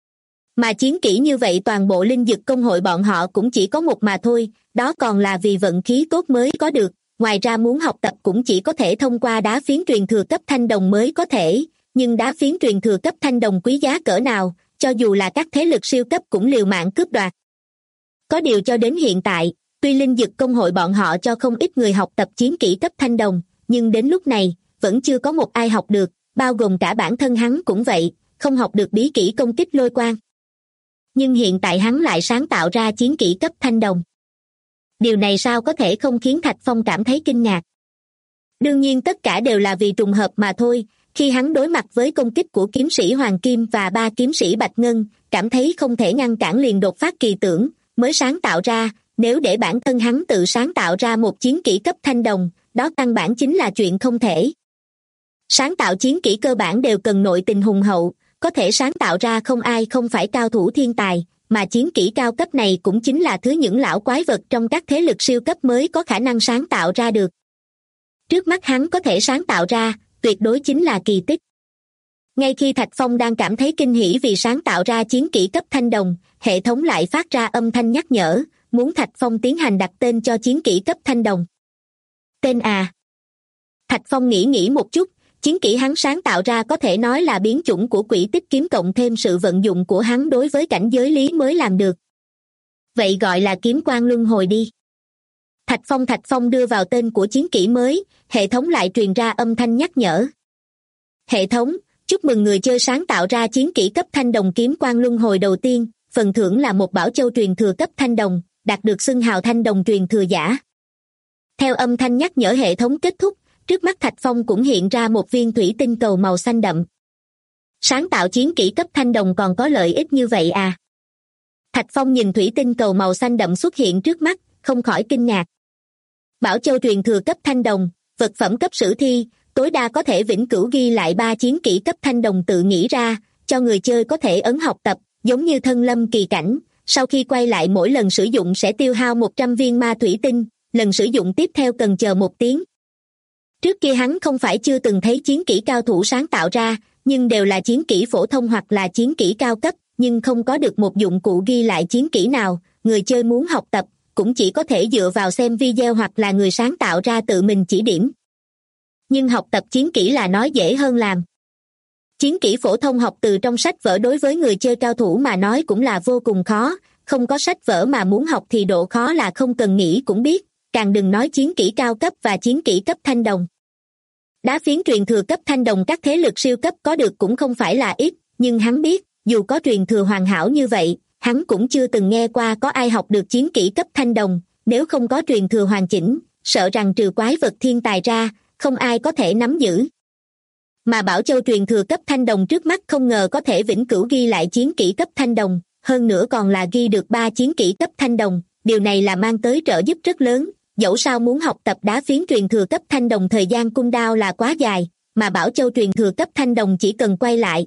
Mà chiến kỹ như vậy toàn bộ linh dực công hội bọn họ cũng chỉ có một mà thôi, đó còn là vì vận khí tốt mới có được, ngoài ra muốn học tập cũng chỉ có thể thông qua đá phiến truyền thừa cấp thanh đồng mới có thể, nhưng đá phiến truyền thừa cấp thanh đồng quý giá cỡ nào, cho dù là các thế lực siêu cấp cũng liều mạng cướp đoạt. Có điều cho đến hiện tại, tuy linh dực công hội bọn họ cho không ít người học tập chiến kỹ cấp thanh đồng, nhưng đến lúc này, vẫn chưa có một ai học được, bao gồm cả bản thân hắn cũng vậy, không học được bí kỹ công kích lôi quang. Nhưng hiện tại hắn lại sáng tạo ra chiến kỹ cấp thanh đồng. Điều này sao có thể không khiến Thạch Phong cảm thấy kinh ngạc. Đương nhiên tất cả đều là vì trùng hợp mà thôi, khi hắn đối mặt với công kích của kiếm sĩ Hoàng Kim và 3 kiếm sĩ Bạch Ngân, cảm thấy không thể ngăn cản liền đột phát kỳ tưởng, mới sáng tạo ra, nếu để bản thân hắn tự sáng tạo ra một chiến kỹ cấp thanh đồng, đó căn bản chính là chuyện không thể. Sáng tạo chiến kỹ cơ bản đều cần nội tình hùng hậu, có thể sáng tạo ra không ai không phải cao thủ thiên tài, mà chiến kỹ cao cấp này cũng chính là thứ những lão quái vật trong các thế lực siêu cấp mới có khả năng sáng tạo ra được. Trước mắt hắn có thể sáng tạo ra, tuyệt đối chính là kỳ tích. Ngay khi Thạch Phong đang cảm thấy kinh hỉ vì sáng tạo ra chiến kỹ cấp thanh đồng, hệ thống lại phát ra âm thanh nhắc nhở, muốn Thạch Phong tiến hành đặt tên cho chiến kỹ cấp thanh đồng. Tên à? Thạch Phong nghĩ một chút, chiến kỹ hắn sáng tạo ra có thể nói là biến chủng của quỷ tích kiếm cộng thêm sự vận dụng của hắn đối với cảnh giới lý mới làm được. Vậy gọi là kiếm quang luân hồi đi. Thạch Phong đưa vào tên của chiến kỹ mới, hệ thống lại truyền ra âm thanh nhắc nhở. Hệ thống, chúc mừng người chơi sáng tạo ra chiến kỹ cấp thanh đồng kiếm quang luân hồi đầu tiên, phần thưởng là một bảo châu truyền thừa cấp thanh đồng, đạt được xưng hào thanh đồng truyền thừa giả. Theo âm thanh nhắc nhở hệ thống kết thúc, trước mắt Thạch Phong cũng hiện ra một viên thủy tinh cầu màu xanh đậm. Sáng tạo chiến kỹ cấp thanh đồng còn có lợi ích như vậy à? Thạch Phong nhìn thủy tinh cầu màu xanh đậm xuất hiện trước mắt, không khỏi kinh ngạc. Bảo châu truyền thừa cấp thanh đồng, vật phẩm cấp sử thi, tối đa có thể vĩnh cửu ghi lại 3 chiến kỹ cấp thanh đồng tự nghĩ ra, cho người chơi có thể ấn học tập, giống như thân lâm kỳ cảnh, sau khi quay lại mỗi lần sử dụng sẽ tiêu hao 100 viên ma thủy tinh, lần sử dụng tiếp theo cần chờ 1 tiếng. Trước kia hắn không phải chưa từng thấy chiến kỹ cao thủ sáng tạo ra, nhưng đều là chiến kỹ phổ thông hoặc là chiến kỹ cao cấp, nhưng không có được một dụng cụ ghi lại chiến kỹ nào, người chơi muốn học tập, cũng chỉ có thể dựa vào xem video hoặc là người sáng tạo ra tự mình chỉ điểm. Nhưng học tập chiến kỹ là nói dễ hơn làm. Chiến kỹ phổ thông học từ trong sách vở đối với người chơi cao thủ mà nói cũng là vô cùng khó, không có sách vở mà muốn học thì độ khó là không cần nghĩ cũng biết, càng đừng nói chiến kỹ cao cấp và chiến kỹ cấp thanh đồng. Đá phiến truyền thừa cấp thanh đồng các thế lực siêu cấp có được cũng không phải là ít, nhưng hắn biết, dù có truyền thừa hoàn hảo như vậy, hắn cũng chưa từng nghe qua có ai học được chiến kỹ cấp thanh đồng, nếu không có truyền thừa hoàn chỉnh, sợ rằng trừ quái vật thiên tài ra, không ai có thể nắm giữ. Mà Bảo Châu truyền thừa cấp thanh đồng trước mắt không ngờ có thể vĩnh cửu ghi lại chiến kỹ cấp thanh đồng, hơn nữa còn là ghi được 3 chiến kỹ cấp thanh đồng, điều này là mang tới trợ giúp rất lớn, dẫu sao muốn học tập đá phiến truyền thừa cấp thanh đồng thời gian cooldown là quá dài, mà Bảo Châu truyền thừa cấp thanh đồng chỉ cần quay lại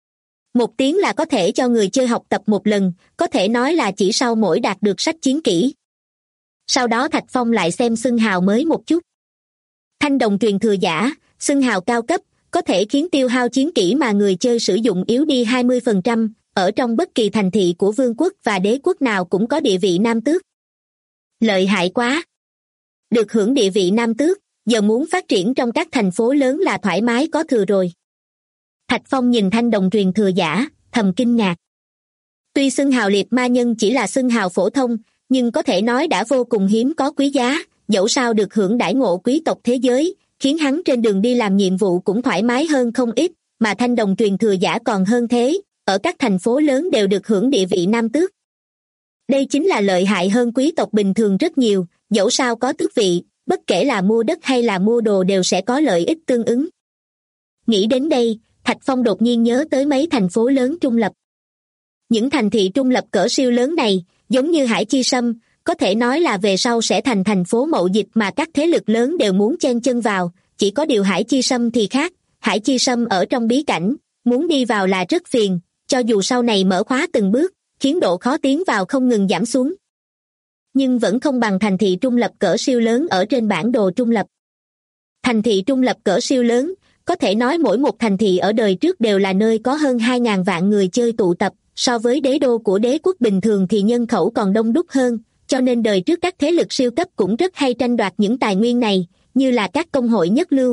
1 tiếng là có thể cho người chơi học tập một lần, có thể nói là chỉ sau mỗi đạt được sách chiến kỹ. Sau đó Thạch Phong lại xem xưng hào mới một chút. Thanh đồng truyền thừa giả, xưng hào cao cấp, có thể khiến tiêu hao chiến kỹ mà người chơi sử dụng yếu đi 20%, ở trong bất kỳ thành thị của vương quốc và đế quốc nào cũng có địa vị nam tước. Lợi hại quá! Được hưởng địa vị nam tước, giờ muốn phát triển trong các thành phố lớn là thoải mái có thừa rồi. Thạch Phong nhìn thanh đồng truyền thừa giả, thầm kinh ngạc. Tuy xưng hào liệt ma nhân chỉ là xưng hào phổ thông, nhưng có thể nói đã vô cùng hiếm có quý giá, dẫu sao được hưởng đãi ngộ quý tộc thế giới, khiến hắn trên đường đi làm nhiệm vụ cũng thoải mái hơn không ít, mà thanh đồng truyền thừa giả còn hơn thế, ở các thành phố lớn đều được hưởng địa vị nam tước. Đây chính là lợi hại hơn quý tộc bình thường rất nhiều, dẫu sao có tước vị, bất kể là mua đất hay là mua đồ đều sẽ có lợi ích tương ứng. Nghĩ đến đây, Thạch Phong đột nhiên nhớ tới mấy thành phố lớn trung lập. Những thành thị trung lập cỡ siêu lớn này, giống như Hải Chi Sâm, có thể nói là về sau sẽ thành thành phố mậu dịch mà các thế lực lớn đều muốn chen chân vào, chỉ có điều Hải Chi Sâm thì khác, Hải Chi Sâm ở trong bí cảnh, muốn đi vào là rất phiền, cho dù sau này mở khóa từng bước, khiến độ khó tiến vào không ngừng giảm xuống. Nhưng vẫn không bằng thành thị trung lập cỡ siêu lớn ở trên bản đồ trung lập. Thành thị trung lập cỡ siêu lớn, có thể nói mỗi một thành thị ở đời trước đều là nơi có hơn 2.000 vạn người chơi tụ tập, so với đế đô của đế quốc bình thường thì nhân khẩu còn đông đúc hơn, cho nên đời trước các thế lực siêu cấp cũng rất hay tranh đoạt những tài nguyên này, như là các công hội nhất lưu.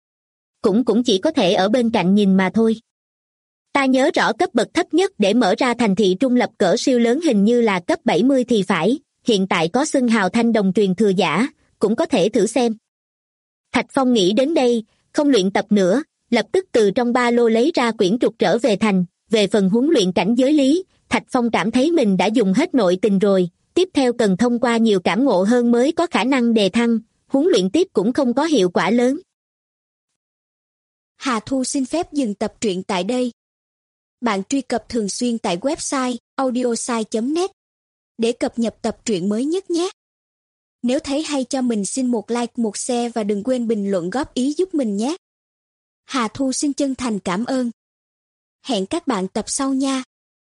Cũng chỉ có thể ở bên cạnh nhìn mà thôi. Ta nhớ rõ cấp bậc thấp nhất để mở ra thành thị trung lập cỡ siêu lớn hình như là cấp 70 thì phải, hiện tại có xưng hào thanh đồng truyền thừa giả, cũng có thể thử xem. Thạch Phong nghĩ đến đây, không luyện tập nữa, lập tức từ trong ba lô lấy ra quyển trục trở về thành. Về phần huấn luyện cảnh giới lý, Thạch Phong cảm thấy mình đã dùng hết nội tình rồi, tiếp theo cần thông qua nhiều cảm ngộ hơn mới có khả năng đề thăng, huấn luyện tiếp cũng không có hiệu quả lớn.
Hà Thu xin phép dừng tập truyện tại đây. Bạn truy cập thường xuyên tại website audiosai.net để cập nhật tập truyện mới nhất nhé. Nếu thấy hay cho mình xin một like, một share và đừng quên bình luận góp ý giúp mình nhé. Hà Thu xin chân thành cảm ơn. Hẹn các bạn tập sau nha.